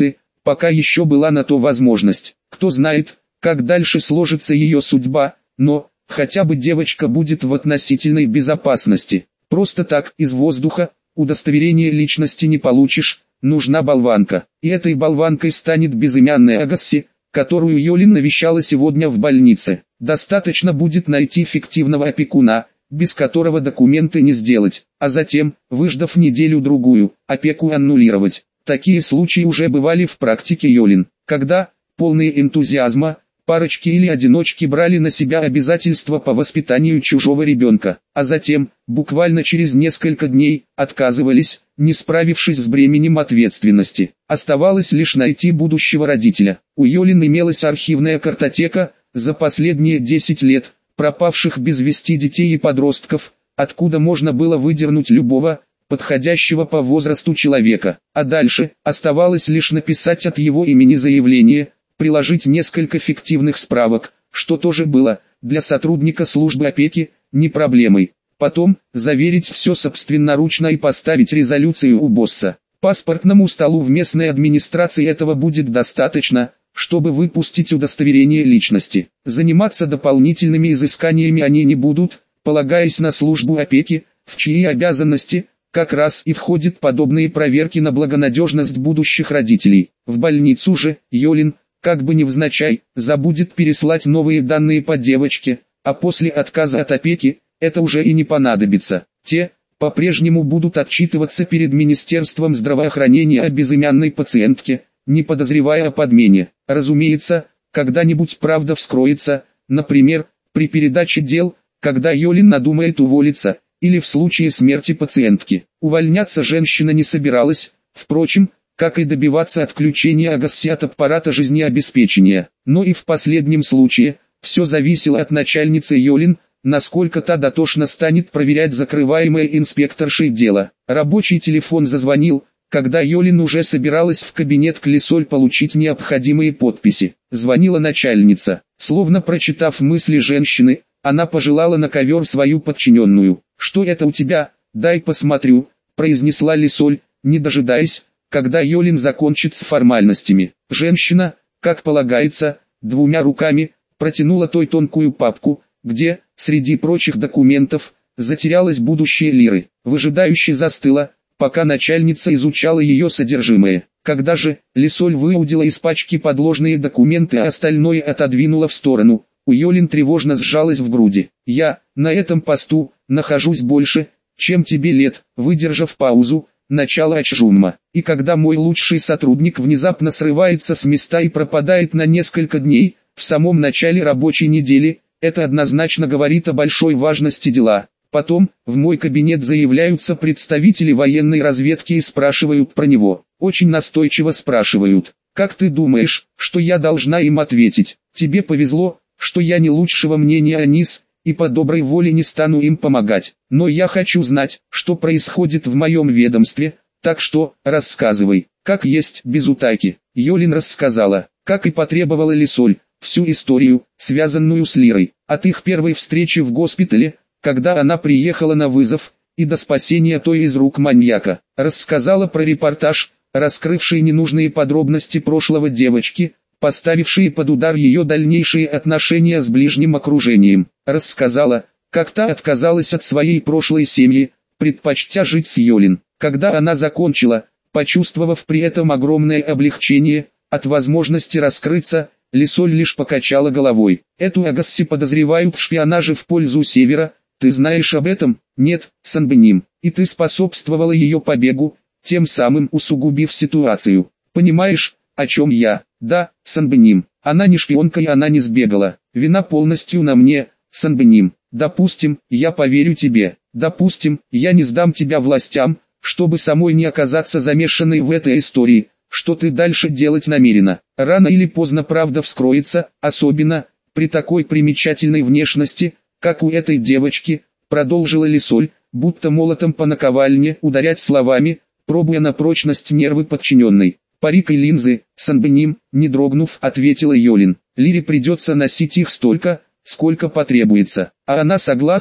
пока еще была на то возможность. Кто знает, как дальше сложится ее судьба, но, хотя бы девочка будет в относительной безопасности. Просто так, из воздуха, удостоверение личности не получишь, нужна болванка. И этой болванкой станет безымянная Агасси, которую Йолин навещала сегодня в больнице. Достаточно будет найти фиктивного опекуна, без которого документы не сделать, а затем, выждав неделю-другую, опеку аннулировать. Такие случаи уже бывали в практике Йолин, когда, полные энтузиазма, парочки или одиночки брали на себя обязательства по воспитанию чужого ребенка, а затем, буквально через несколько дней, отказывались, не справившись с бременем ответственности. Оставалось лишь найти будущего родителя. У Йолин имелась архивная картотека, за последние 10 лет, пропавших без вести детей и подростков, откуда можно было выдернуть любого, подходящего по возрасту человека. А дальше, оставалось лишь написать от его имени заявление, приложить несколько фиктивных справок, что тоже было, для сотрудника службы опеки, не проблемой. Потом, заверить все собственноручно и поставить резолюцию у босса. Паспортному столу в местной администрации этого будет достаточно, чтобы выпустить удостоверение личности. Заниматься дополнительными изысканиями они не будут, полагаясь на службу опеки, в чьи обязанности, как раз и входят подобные проверки на благонадежность будущих родителей. В больницу же, Йолин, как бы невзначай, забудет переслать новые данные по девочке, а после отказа от опеки, это уже и не понадобится. Те, по-прежнему будут отчитываться перед Министерством здравоохранения о безымянной пациентке, не подозревая о подмене. Разумеется, когда-нибудь правда вскроется, например, при передаче дел, когда Йолин надумает уволиться, или в случае смерти пациентки. Увольняться женщина не собиралась, впрочем, как и добиваться отключения Агасси от аппарата жизнеобеспечения. Но и в последнем случае, все зависело от начальницы Йолин, насколько та дотошно станет проверять закрываемое инспекторшей дело. Рабочий телефон зазвонил, когда Йолин уже собиралась в кабинет к Лисоль получить необходимые подписи. Звонила начальница. Словно прочитав мысли женщины, она пожелала на ковер свою подчиненную. «Что это у тебя? Дай посмотрю», — произнесла Лисоль, не дожидаясь, когда Йолин закончит с формальностями. Женщина, как полагается, двумя руками, протянула той тонкую папку, где, среди прочих документов, затерялось будущее Лиры. Выжидающе застыла, пока начальница изучала ее содержимое. Когда же Лисоль выудила из пачки подложные документы, а остальное отодвинула в сторону, у Йолин тревожно сжалась в груди. «Я, на этом посту, нахожусь больше, чем тебе лет», выдержав паузу, начало Ачжунма. «И когда мой лучший сотрудник внезапно срывается с места и пропадает на несколько дней, в самом начале рабочей недели, это однозначно говорит о большой важности дела. Потом, в мой кабинет заявляются представители военной разведки и спрашивают про него. Очень настойчиво спрашивают. Как ты думаешь, что я должна им ответить? Тебе повезло, что я не лучшего мнения о НИС, и по доброй воле не стану им помогать. Но я хочу знать, что происходит в моем ведомстве, так что, рассказывай, как есть, без утайки». Йолин рассказала, как и потребовала Лисоль, всю историю, связанную с Лирой, от их первой встречи в госпитале, когда она приехала на вызов, и до спасения той из рук маньяка. Рассказала про репортаж, раскрывший ненужные подробности прошлого девочки, поставившие под удар ее дальнейшие отношения с ближним окружением. Рассказала, как та отказалась от своей прошлой семьи, предпочтя жить с Йолин. Когда она закончила, почувствовав при этом огромное облегчение, от возможности раскрыться, Лисоль лишь покачала головой. «Эту Агасси подозревают в шпионаже в пользу Севера, ты знаешь об этом?» «Нет, Санбеним, и ты способствовала ее побегу, тем самым усугубив ситуацию. Понимаешь, о чем я?» «Да, Санбеним, она не шпионка и она не сбегала. Вина полностью на мне, Санбеним. Допустим, я поверю тебе. Допустим, я не сдам тебя властям, чтобы самой не оказаться замешанной в этой истории. Что ты дальше делать намерена? Рано или поздно правда вскроется, особенно при такой примечательной внешности, как у этой девочки», продолжила Лисоль, будто молотом по наковальне ударять словами, пробуя на прочность нервы подчиненной. «Парик и линзы, Санбеним», не дрогнув, ответила Йолин. «Лире придется носить их столько, сколько потребуется. А она согласна?»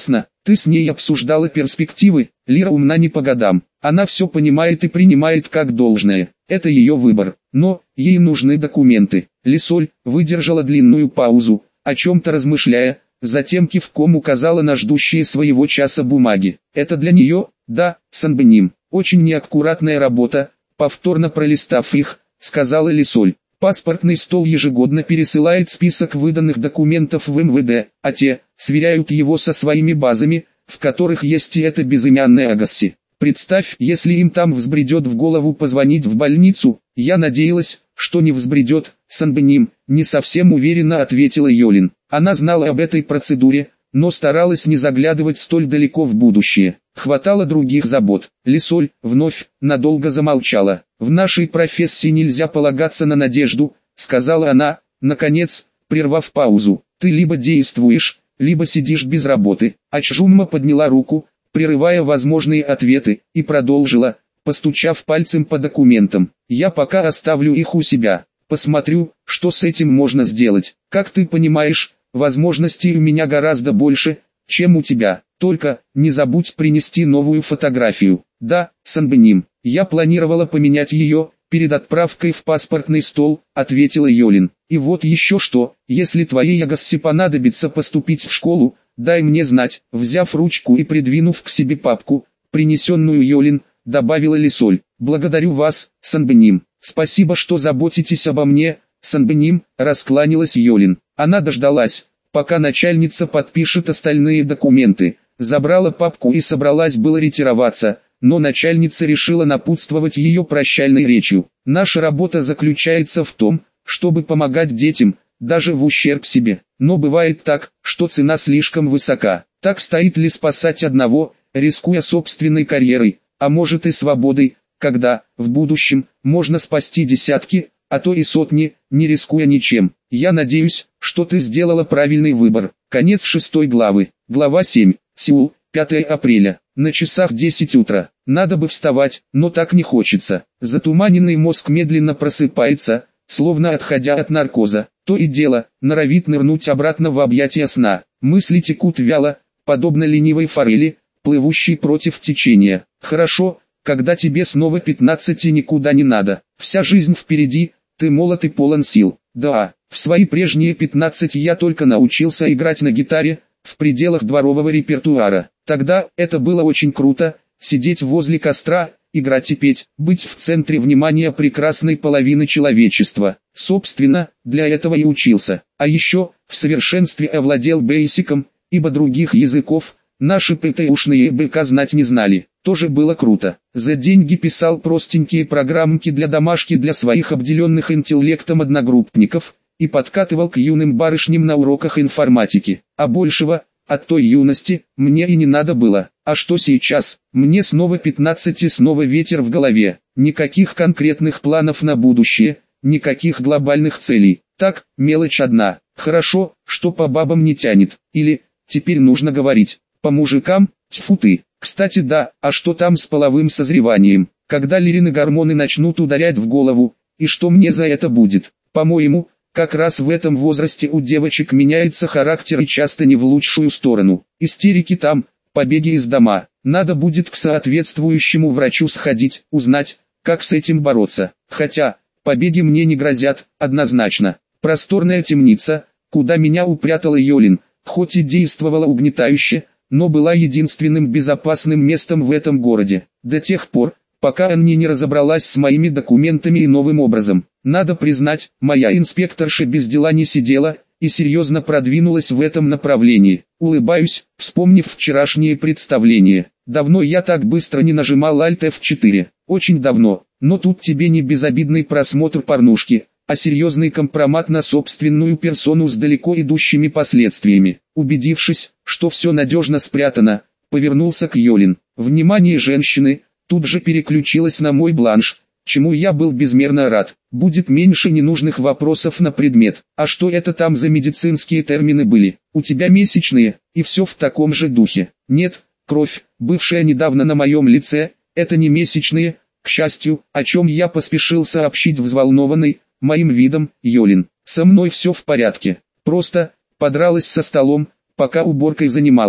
Ты с ней обсуждала перспективы? Лира умна не по годам. Она все понимает и принимает как должное. Это ее выбор. Но, ей нужны документы. Лисоль выдержала длинную паузу, о чем-то размышляя, затем кивком указала на ждущие своего часа бумаги. Это для нее? Да, Санбеним. Очень неаккуратная работа. Повторно пролистав их, сказала Лисоль. Паспортный стол ежегодно пересылает список выданных документов в МВД, а те сверяют его со своими базами, в которых есть и это безымянное Агасси. Представь, если им там взбредет в голову позвонить в больницу. Я надеялась, что не взбредет. Санбеним, не совсем уверенно ответила Йолин. Она знала об этой процедуре, но старалась не заглядывать столь далеко в будущее. Хватало других забот. Лисоль вновь надолго замолчала. «В нашей профессии нельзя полагаться на надежду», — сказала она, наконец, прервав паузу. «Ты либо действуешь, либо сидишь без работы». Ачжумма подняла руку, прерывая возможные ответы, и продолжила, постучав пальцем по документам. «Я пока оставлю их у себя. Посмотрю, что с этим можно сделать. Как ты понимаешь, возможностей у меня гораздо больше, чем у тебя. Только, не забудь принести новую фотографию». «Да, Санбеним, я планировала поменять ее, перед отправкой в паспортный стол», — ответила Йолин. «И вот еще что, если твоей Агасси понадобится поступить в школу, дай мне знать». Взяв ручку и придвинув к себе папку, принесенную Йолин, добавила Лисоль. «Благодарю вас, Санбеним. Спасибо, что заботитесь обо мне». Санбеним, раскланялась Йолин. Она дождалась, пока начальница подпишет остальные документы, забрала папку и собралась было ретироваться, но начальница решила напутствовать ее прощальной речью. «Наша работа заключается в том, чтобы помогать детям, даже в ущерб себе. Но бывает так, что цена слишком высока. Так стоит ли спасать одного, рискуя собственной карьерой, а может и свободой, когда, в будущем, можно спасти десятки, а то и сотни, не рискуя ничем. Я надеюсь, что ты сделала правильный выбор». Конец 6 главы. Глава 7. Сеул, 5 апреля. На часах 10 утра. Надо бы вставать, но так не хочется. Затуманенный мозг медленно просыпается, словно отходя от наркоза. То и дело, норовит нырнуть обратно в объятия сна. Мысли текут вяло, подобно ленивой форели, плывущей против течения. Хорошо, когда тебе снова 15 и никуда не надо. Вся жизнь впереди, ты молод и полон сил. Да, в свои прежние 15 я только научился играть на гитаре, в пределах дворового репертуара. Тогда это было очень круто, сидеть возле костра, играть и петь, быть в центре внимания прекрасной половины человечества. Собственно, для этого и учился. А еще, в совершенстве овладел бейсиком, ибо других языков, наши ПТУшные БК знать не знали. Тоже было круто. За деньги писал простенькие программки для домашки для своих обделенных интеллектом одногруппников, и подкатывал к юным барышням на уроках информатики. А большего, от той юности, мне и не надо было. А что сейчас? Мне снова 15 и снова ветер в голове. Никаких конкретных планов на будущее, никаких глобальных целей. Так, мелочь одна. Хорошо, что по бабам не тянет. Или, теперь нужно говорить, по мужикам, тьфу ты. Кстати да, а что там с половым созреванием? Когда Лирины гормоны начнут ударять в голову, и что мне за это будет? По-моему, как раз в этом возрасте у девочек меняется характер и часто не в лучшую сторону. Истерики там, побеги из дома. Надо будет к соответствующему врачу сходить, узнать, как с этим бороться. Хотя, побеги мне не грозят, однозначно. Просторная темница, куда меня упрятала Йолин, хоть и действовала угнетающе, но была единственным безопасным местом в этом городе. До тех пор, пока Анни не разобралась с моими документами и новым образом. Надо признать, моя инспекторша без дела не сидела, и серьезно продвинулась в этом направлении. Улыбаюсь, вспомнив вчерашнее представление. Давно я так быстро не нажимал Alt F4. Очень давно, но тут тебе не безобидный просмотр порнушки, а серьезный компромат на собственную персону с далеко идущими последствиями. Убедившись, что все надежно спрятано, повернулся к Йолин. Внимание женщины тут же переключилось на мой бланш, чему я был безмерно рад. Будет меньше ненужных вопросов на предмет. А что это там за медицинские термины были? У тебя месячные, и все в таком же духе. Нет, кровь, бывшая недавно на моем лице, это не месячные, к счастью, о чем я поспешил сообщить взволнованный, моим видом, Йолин. Со мной все в порядке. Просто, подралась со столом, пока уборкой занималась.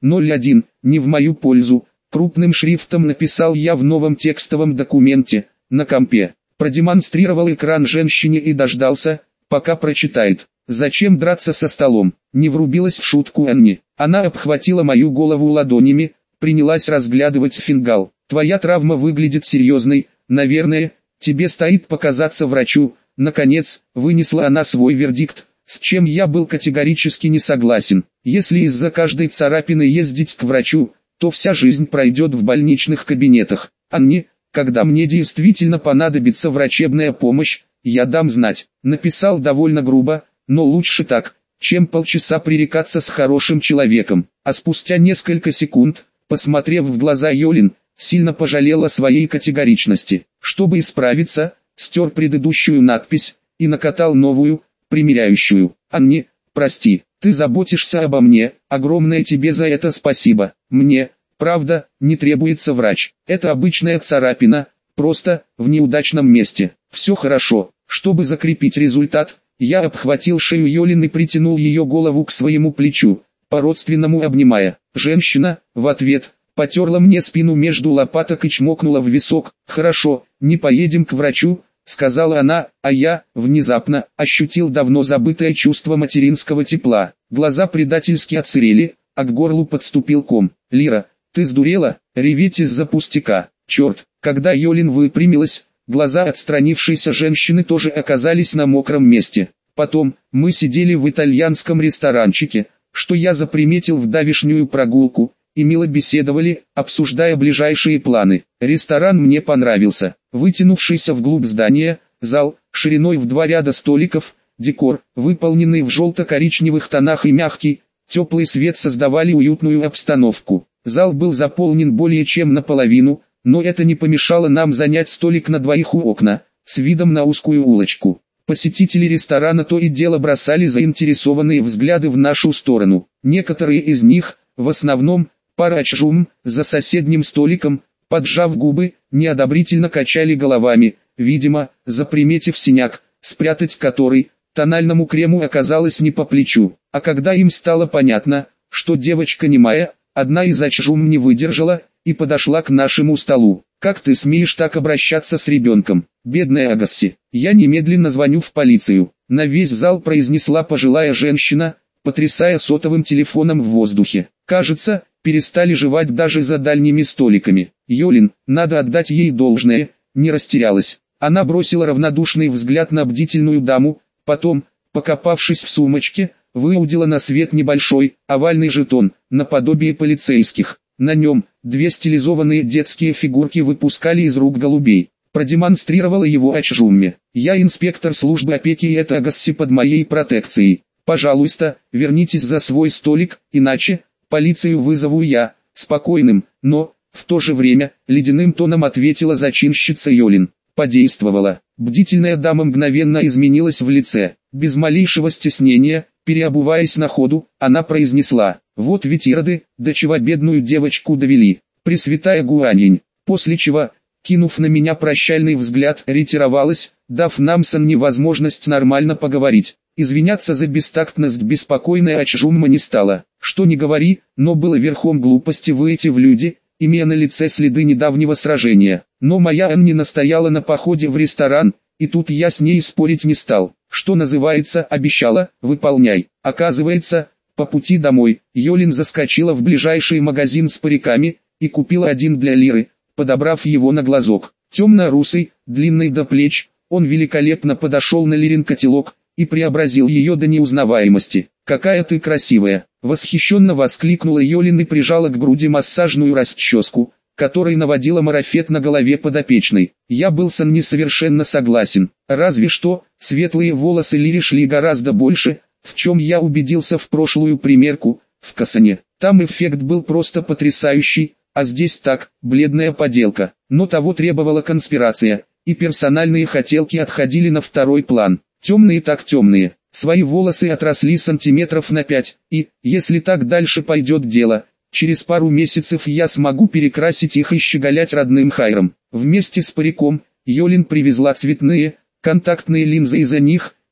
01, не в мою пользу, крупным шрифтом написал я в новом текстовом документе, на компе. Продемонстрировал экран женщине и дождался, пока прочитает. Зачем драться со столом? Не врубилась в шутку Анни. Она обхватила мою голову ладонями, принялась разглядывать фингал. Твоя травма выглядит серьезной, наверное, тебе стоит показаться врачу. Наконец, вынесла она свой вердикт, с чем я был категорически не согласен. Если из-за каждой царапины ездить к врачу, то вся жизнь пройдет в больничных кабинетах. Анни, когда мне действительно понадобится врачебная помощь, я дам знать. Написал довольно грубо, но лучше так, чем полчаса пререкаться с хорошим человеком. А спустя несколько секунд, посмотрев в глаза Йолин, сильно пожалел о своей категоричности. Чтобы исправиться, стер предыдущую надпись и накатал новую, примиряющую. Анни, прости, ты заботишься обо мне, огромное тебе за это спасибо. Мне, правда, не требуется врач. Это обычная царапина, просто в неудачном месте. Все хорошо. Чтобы закрепить результат, я обхватил шею Йолин и притянул ее голову к своему плечу, по-родственному обнимая. Женщина, в ответ, потерла мне спину между лопаток и чмокнула в висок. «Хорошо, не поедем к врачу», — сказала она, а я, внезапно, ощутил давно забытое чувство материнского тепла. Глаза предательски отсырели, а к горлу подступил ком. «Лира, ты сдурела? Реветь из-за пустяка. Черт!» Когда Йолин выпрямилась, глаза отстранившейся женщины тоже оказались на мокром месте. Потом, мы сидели в итальянском ресторанчике, что я заприметил в давешнюю прогулку, и мило беседовали, обсуждая ближайшие планы. Ресторан мне понравился. Вытянувшийся вглубь здания, зал, шириной в 2 ряда столиков, декор, выполненный в желто-коричневых тонах и мягкий, теплый свет создавали уютную обстановку. Зал был заполнен более чем наполовину, но это не помешало нам занять столик на двоих у окна, с видом на узкую улочку. Посетители ресторана то и дело бросали заинтересованные взгляды в нашу сторону. Некоторые из них, в основном, пара Ачжум, за соседним столиком, поджав губы, неодобрительно качали головами, видимо, заприметив синяк, спрятать который, тональному крему оказалось не по плечу. А когда им стало понятно, что девочка немая, одна из Ачжум не выдержала и подошла к нашему столу. «Как ты смеешь так обращаться с ребенком, бедная Агасси? Я немедленно звоню в полицию», — на весь зал произнесла пожилая женщина, потрясая сотовым телефоном в воздухе. Кажется, перестали жевать даже за дальними столиками. Йолин, надо отдать ей должное, не растерялась. Она бросила равнодушный взгляд на бдительную даму, потом, покопавшись в сумочке, выудила на свет небольшой, овальный жетон, наподобие полицейских. На нем, 2 стилизованные детские фигурки выпускали из рук голубей. Продемонстрировала его Ачжумме. «Я инспектор службы опеки, и это Агасси под моей протекцией. Пожалуйста, вернитесь за свой столик, иначе полицию вызову я», — спокойным, но, в то же время, ледяным тоном ответила зачинщица Йолин. Подействовала. Бдительная дама мгновенно изменилась в лице. Без малейшего стеснения, переобуваясь на ходу, она произнесла: «Вот ведь ироды, до чего бедную девочку довели, Пресвятая Гуаньинь», после чего, кинув на меня прощальный взгляд, ретировалась, дав нам с Анни возможность нормально поговорить. Извиняться за бестактность беспокойная Ачжумма не стала. Что ни говори, но было верхом глупости выйти в люди, имея на лице следы недавнего сражения. Но моя Анни настояла на походе в ресторан, и тут я с ней спорить не стал. Что называется, обещала, выполняй. Оказывается, по пути домой, Йолин заскочила в ближайший магазин с париками, и купила один для Лиры, подобрав его на глазок. Темно-русый, длинный до плеч, он великолепно подошел на Лирин котелок, и преобразил ее до неузнаваемости. «Какая ты красивая!» — восхищенно воскликнула Йолин и прижала к груди массажную расческу, которой наводила марафет на голове подопечной. Я был с Анни совершенно согласен, разве что, светлые волосы Лири шли гораздо больше, в чем я убедился в прошлую примерку, в Касане. Там эффект был просто потрясающий, а здесь так, бледная поделка. Но того требовала конспирация, и персональные хотелки отходили на второй план. Темные так темные, свои волосы отросли сантиметров на 5, и, если так дальше пойдет дело, через пару месяцев я смогу перекрасить их и щеголять родным хайром. Вместе с париком, Йолин привезла цветные, контактные линзы, из-за них,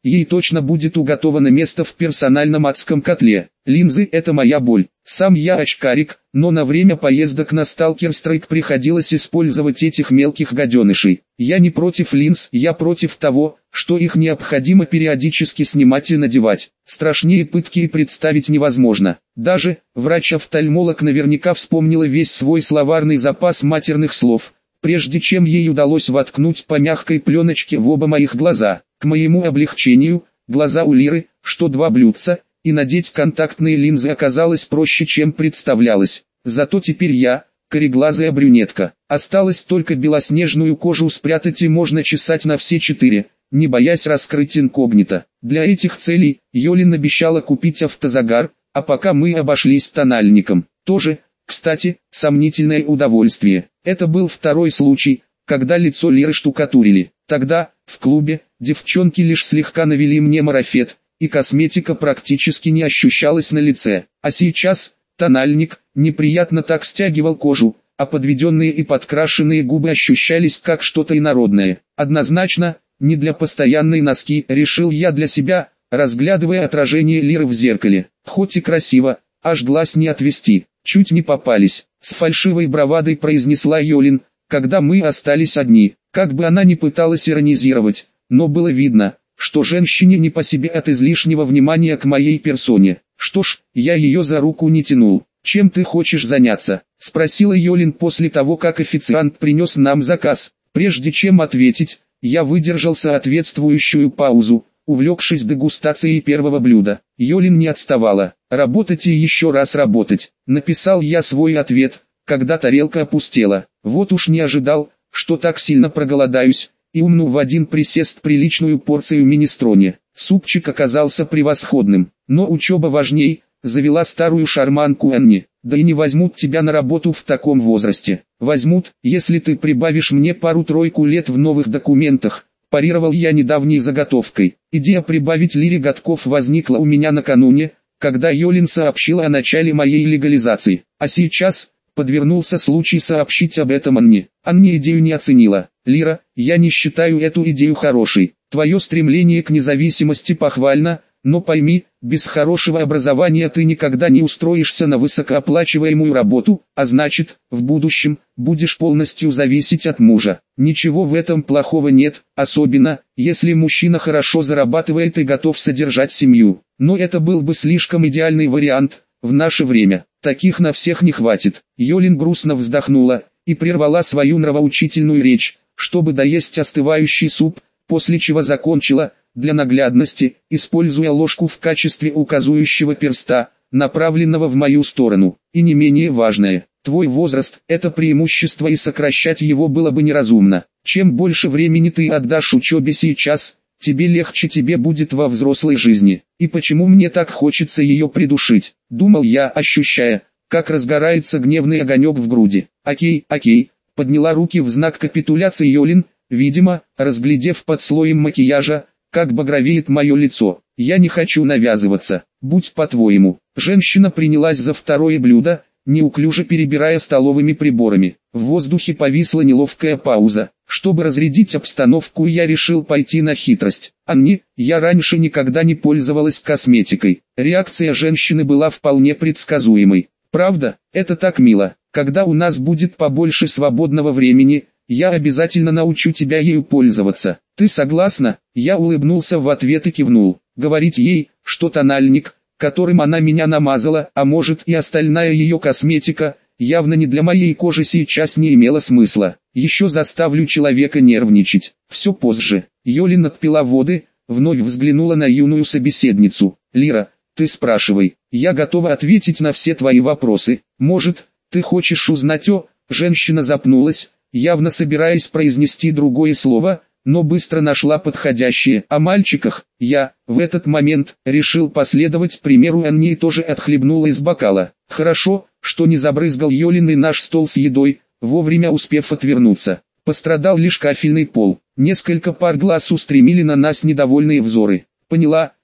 ей точно будет уготовано место в персональном адском котле. Линзы – это моя боль. Сам я очкарик, но на время поездок на Сталкер-Страйк приходилось использовать этих мелких гаденышей. Я не против линз, я против того, что их необходимо периодически снимать и надевать. Страшнее пытки и представить невозможно. Даже врач-офтальмолог наверняка вспомнила весь свой словарный запас матерных слов, прежде чем ей удалось воткнуть по мягкой пленочке в оба моих глаза. К моему облегчению, глаза у Лиры, что два блюдца, и надеть контактные линзы оказалось проще, чем представлялось. Зато теперь я, кореглазая брюнетка, осталось только белоснежную кожу спрятать и можно чесать на все четыре, не боясь раскрыть инкогнито. Для этих целей Йолин обещала купить автозагар, а пока мы обошлись тональником. Тоже, кстати, сомнительное удовольствие. Это был второй случай, когда лицо Лиры штукатурили. Тогда, в клубе, девчонки лишь слегка навели мне марафет, и косметика практически не ощущалась на лице. А сейчас, тональник, неприятно так стягивал кожу, а подведенные и подкрашенные губы ощущались как что-то инородное. Однозначно, не для постоянной носки, решил я для себя, разглядывая отражение Лиры в зеркале. Хоть и красиво, аж глаз не отвести. Чуть не попались, с фальшивой бравадой произнесла Йолин, когда мы остались одни. Как бы она ни пыталась иронизировать, но было видно, что женщине не по себе от излишнего внимания к моей персоне. Что ж, я ее за руку не тянул. «Чем ты хочешь заняться?» – спросила Йолин после того, как официант принес нам заказ. Прежде чем ответить, я выдержал соответствующую паузу, увлекшись дегустацией первого блюда. Йолин не отставала. «Работать и еще раз работать», – написал я свой ответ, когда тарелка опустела. Вот уж не ожидал, что так сильно проголодаюсь, и умну в один присест приличную порцию минестроне. Супчик оказался превосходным, но учеба важней, завела старую шарманку Анни. Да и не возьмут тебя на работу в таком возрасте. Возьмут, если ты прибавишь мне пару-тройку лет в новых документах, парировал я недавней заготовкой. Идея прибавить Лире годков возникла у меня накануне, когда Йолин сообщила о начале моей легализации. А сейчас подвернулся случай сообщить об этом Анне. Анне идею не оценила. «Лира, я не считаю эту идею хорошей. Твое стремление к независимости похвально, но пойми, без хорошего образования ты никогда не устроишься на высокооплачиваемую работу, а значит, в будущем, будешь полностью зависеть от мужа. Ничего в этом плохого нет, особенно, если мужчина хорошо зарабатывает и готов содержать семью. Но это был бы слишком идеальный вариант, в наше время. Таких на всех не хватит». Йолин грустно вздохнула и прервала свою нравоучительную речь, чтобы доесть остывающий суп, после чего закончила, для наглядности, используя ложку в качестве указующего перста, направленного в мою сторону. И не менее важное, твой возраст – это преимущество, и сокращать его было бы неразумно. Чем больше времени ты отдашь учебе сейчас, тебе легче тебе будет во взрослой жизни. И почему мне так хочется ее придушить, думал я, ощущая, как разгорается гневный огонек в груди. Окей, подняла руки в знак капитуляции Йолин, видимо, разглядев под слоем макияжа, как багровеет мое лицо. Я не хочу навязываться, будь по-твоему. Женщина принялась за второе блюдо, неуклюже перебирая столовыми приборами. В воздухе повисла неловкая пауза. Чтобы разрядить обстановку, я решил пойти на хитрость. Анни, я раньше никогда не пользовалась косметикой. Реакция женщины была вполне предсказуемой. Правда, это так мило. Когда у нас будет побольше свободного времени, я обязательно научу тебя ею пользоваться. Ты согласна? Я улыбнулся в ответ и кивнул. Говорить ей, что тональник, которым она меня намазала, а может и остальная ее косметика, явно не для моей кожи, сейчас не имело смысла. Еще заставлю человека нервничать. Все позже. Йолин отпила воды, вновь взглянула на юную собеседницу. «Лира, ты спрашивай. Я готова ответить на все твои вопросы. Может, ты хочешь узнать о...» Женщина запнулась, явно собираясь произнести другое слово, но быстро нашла подходящее. «О мальчиках». Я, в этот момент, решил последовать примеру Анни и тоже отхлебнула из бокала. Хорошо, что не забрызгал Йолин и наш стол с едой, вовремя успев отвернуться. Пострадал лишь кафельный пол. Несколько пар глаз устремили на нас недовольные взоры. Поняла,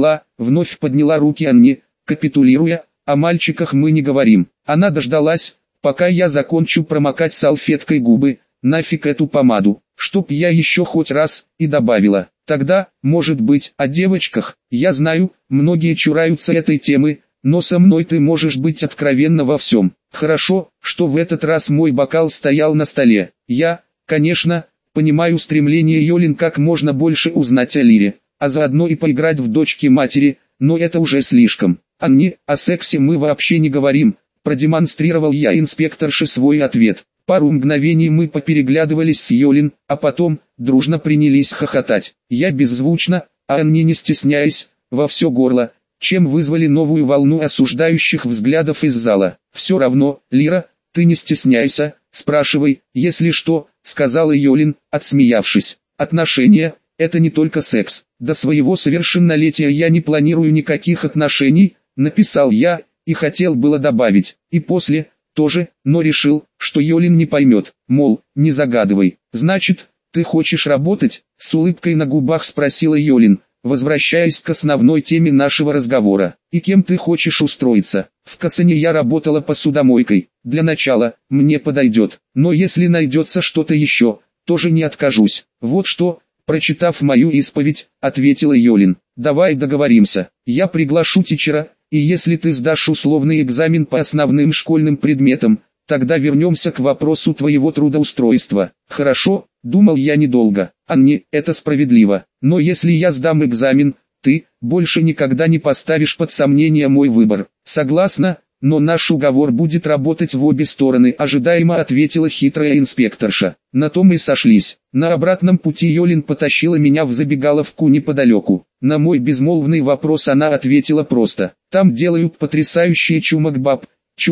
вновь подняла руки Анни, капитулируя, «о мальчиках мы не говорим». Она дождалась, пока я закончу промокать салфеткой губы, нафиг эту помаду, чтоб я еще хоть раз, и добавила, Тогда, может быть, о девочках. Я знаю, многие чураются этой темы, но со мной ты можешь быть откровенна во всем. Хорошо, что в этот раз мой бокал стоял на столе. Я, конечно, понимаю стремление Йолин как можно больше узнать о Лире, а заодно и поиграть в дочки матери, но это уже слишком. Анне, о сексе мы вообще не говорим, продемонстрировал я инспекторше свой ответ. Пару мгновений мы попереглядывались с Йолин, а потом, дружно принялись хохотать. Я беззвучно, а Анне не стесняясь, во все горло, чем вызвали новую волну осуждающих взглядов из зала. «Все равно, Лира, ты не стесняйся, спрашивай, если что», сказала Йолин, отсмеявшись. «Отношения – это не только секс. До своего совершеннолетия я не планирую никаких отношений», написал я, и хотел было добавить, и после, тоже, но решил, что Йолин не поймет, мол, не загадывай. «Значит, ты хочешь работать?» – с улыбкой на губах спросила Йолин, возвращаясь к основной теме нашего разговора. «И кем ты хочешь устроиться?» «В Касане я работала посудомойкой. Для начала, мне подойдет. Но если найдется что-то еще, тоже не откажусь». «Вот что», прочитав мою исповедь, ответила Йолин. «Давай договоримся. Я приглашу тичера, и если ты сдашь условный экзамен по основным школьным предметам, тогда вернемся к вопросу твоего трудоустройства». «Хорошо», думал я недолго. «Анне, это справедливо. Но если я сдам экзамен, ты больше никогда не поставишь под сомнение мой выбор». «Согласна, но наш уговор будет работать в обе стороны», ожидаемо ответила хитрая инспекторша. На том и сошлись. На обратном пути Йолин потащила меня в забегаловку неподалеку. На мой безмолвный вопрос она ответила просто: «Там делают потрясающие чумак-баб,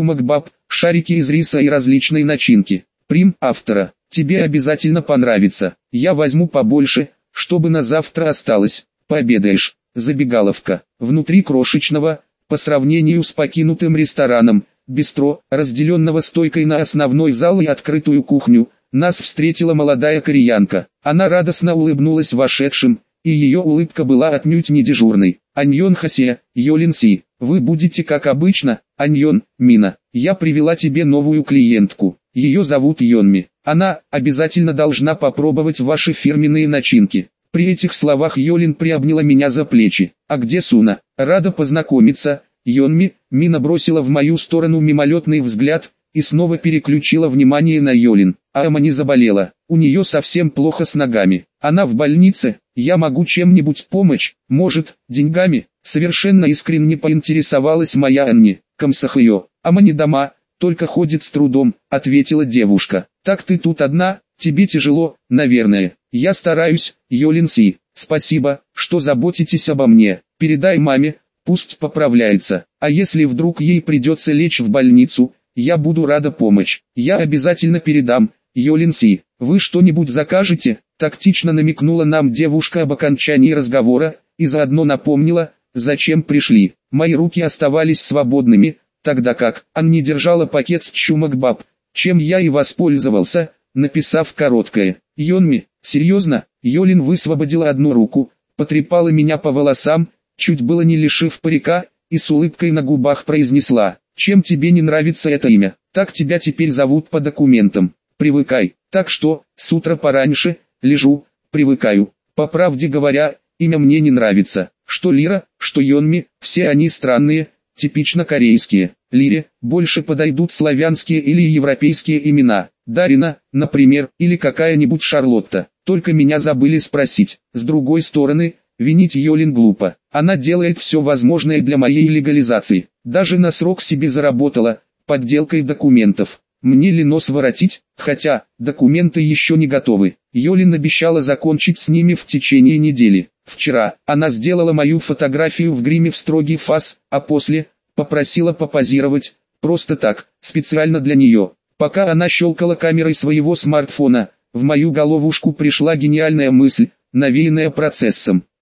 шарики из риса и различной начинки. Прим автора. Тебе обязательно понравится. Я возьму побольше, чтобы на завтра осталось. Пообедаешь». Забегаловка. Внутри крошечного, по сравнению с покинутым рестораном, бистро, разделенного стойкой на основной зал и открытую кухню, нас встретила молодая кореянка. Она радостно улыбнулась вошедшим, и ее улыбка была отнюдь не дежурной. «Аньон Хасе, Йолин Си, вы будете как обычно?» «Аньон, Мина, я привела тебе новую клиентку. Ее зовут Йонми. Она обязательно должна попробовать ваши фирменные начинки». При этих словах Йолин приобняла меня за плечи. «А где Суна? Рада познакомиться, Йонми». Мина бросила в мою сторону мимолетный взгляд и снова переключила внимание на Йолин. «А Ама заболела. У нее совсем плохо с ногами. Она в больнице. Я могу чем-нибудь помочь? Может, деньгами?» Совершенно искренне поинтересовалась моя Анни. «Камсахайо. Ама не дома, только ходит с трудом», ответила девушка. «Так ты тут одна? Тебе тяжело, наверное». «Я стараюсь, Йолин Си. Спасибо, что заботитесь обо мне. Передай маме, пусть поправляется. А если вдруг ей придется лечь в больницу, я буду рада помочь. Я обязательно передам, Йолин Си. Вы что-нибудь закажете?» Тактично намекнула нам девушка об окончании разговора, и заодно напомнила, зачем пришли. Мои руки оставались свободными, тогда как Анни держала пакет с чумак-баб, чем я и воспользовался, написав короткое: «Йонми, серьезно?» Йолин высвободила одну руку, потрепала меня по волосам, чуть было не лишив парика, и с улыбкой на губах произнесла: «Чем тебе не нравится это имя? Так тебя теперь зовут по документам. Привыкай». Так что, с утра пораньше, лежу, привыкаю. По правде говоря, имя мне не нравится. Что Лира, что Йонми, все они странные, типично корейские. Лире больше подойдут славянские или европейские имена. Дарина, например, или какая-нибудь Шарлотта. Только меня забыли спросить. С другой стороны, винить Йолин глупо. Она делает все возможное для моей легализации. Даже на срок себе заработала, подделкой документов. Мне ли нос воротить? Хотя, документы еще не готовы. Йолин обещала закончить с ними в течение недели. Вчера она сделала мою фотографию в гриме в строгий фас, а после попросила попозировать, просто так, специально для нее. Пока она щелкала камерой своего смартфона, в мою головушку пришла гениальная мысль, навеянная процессом.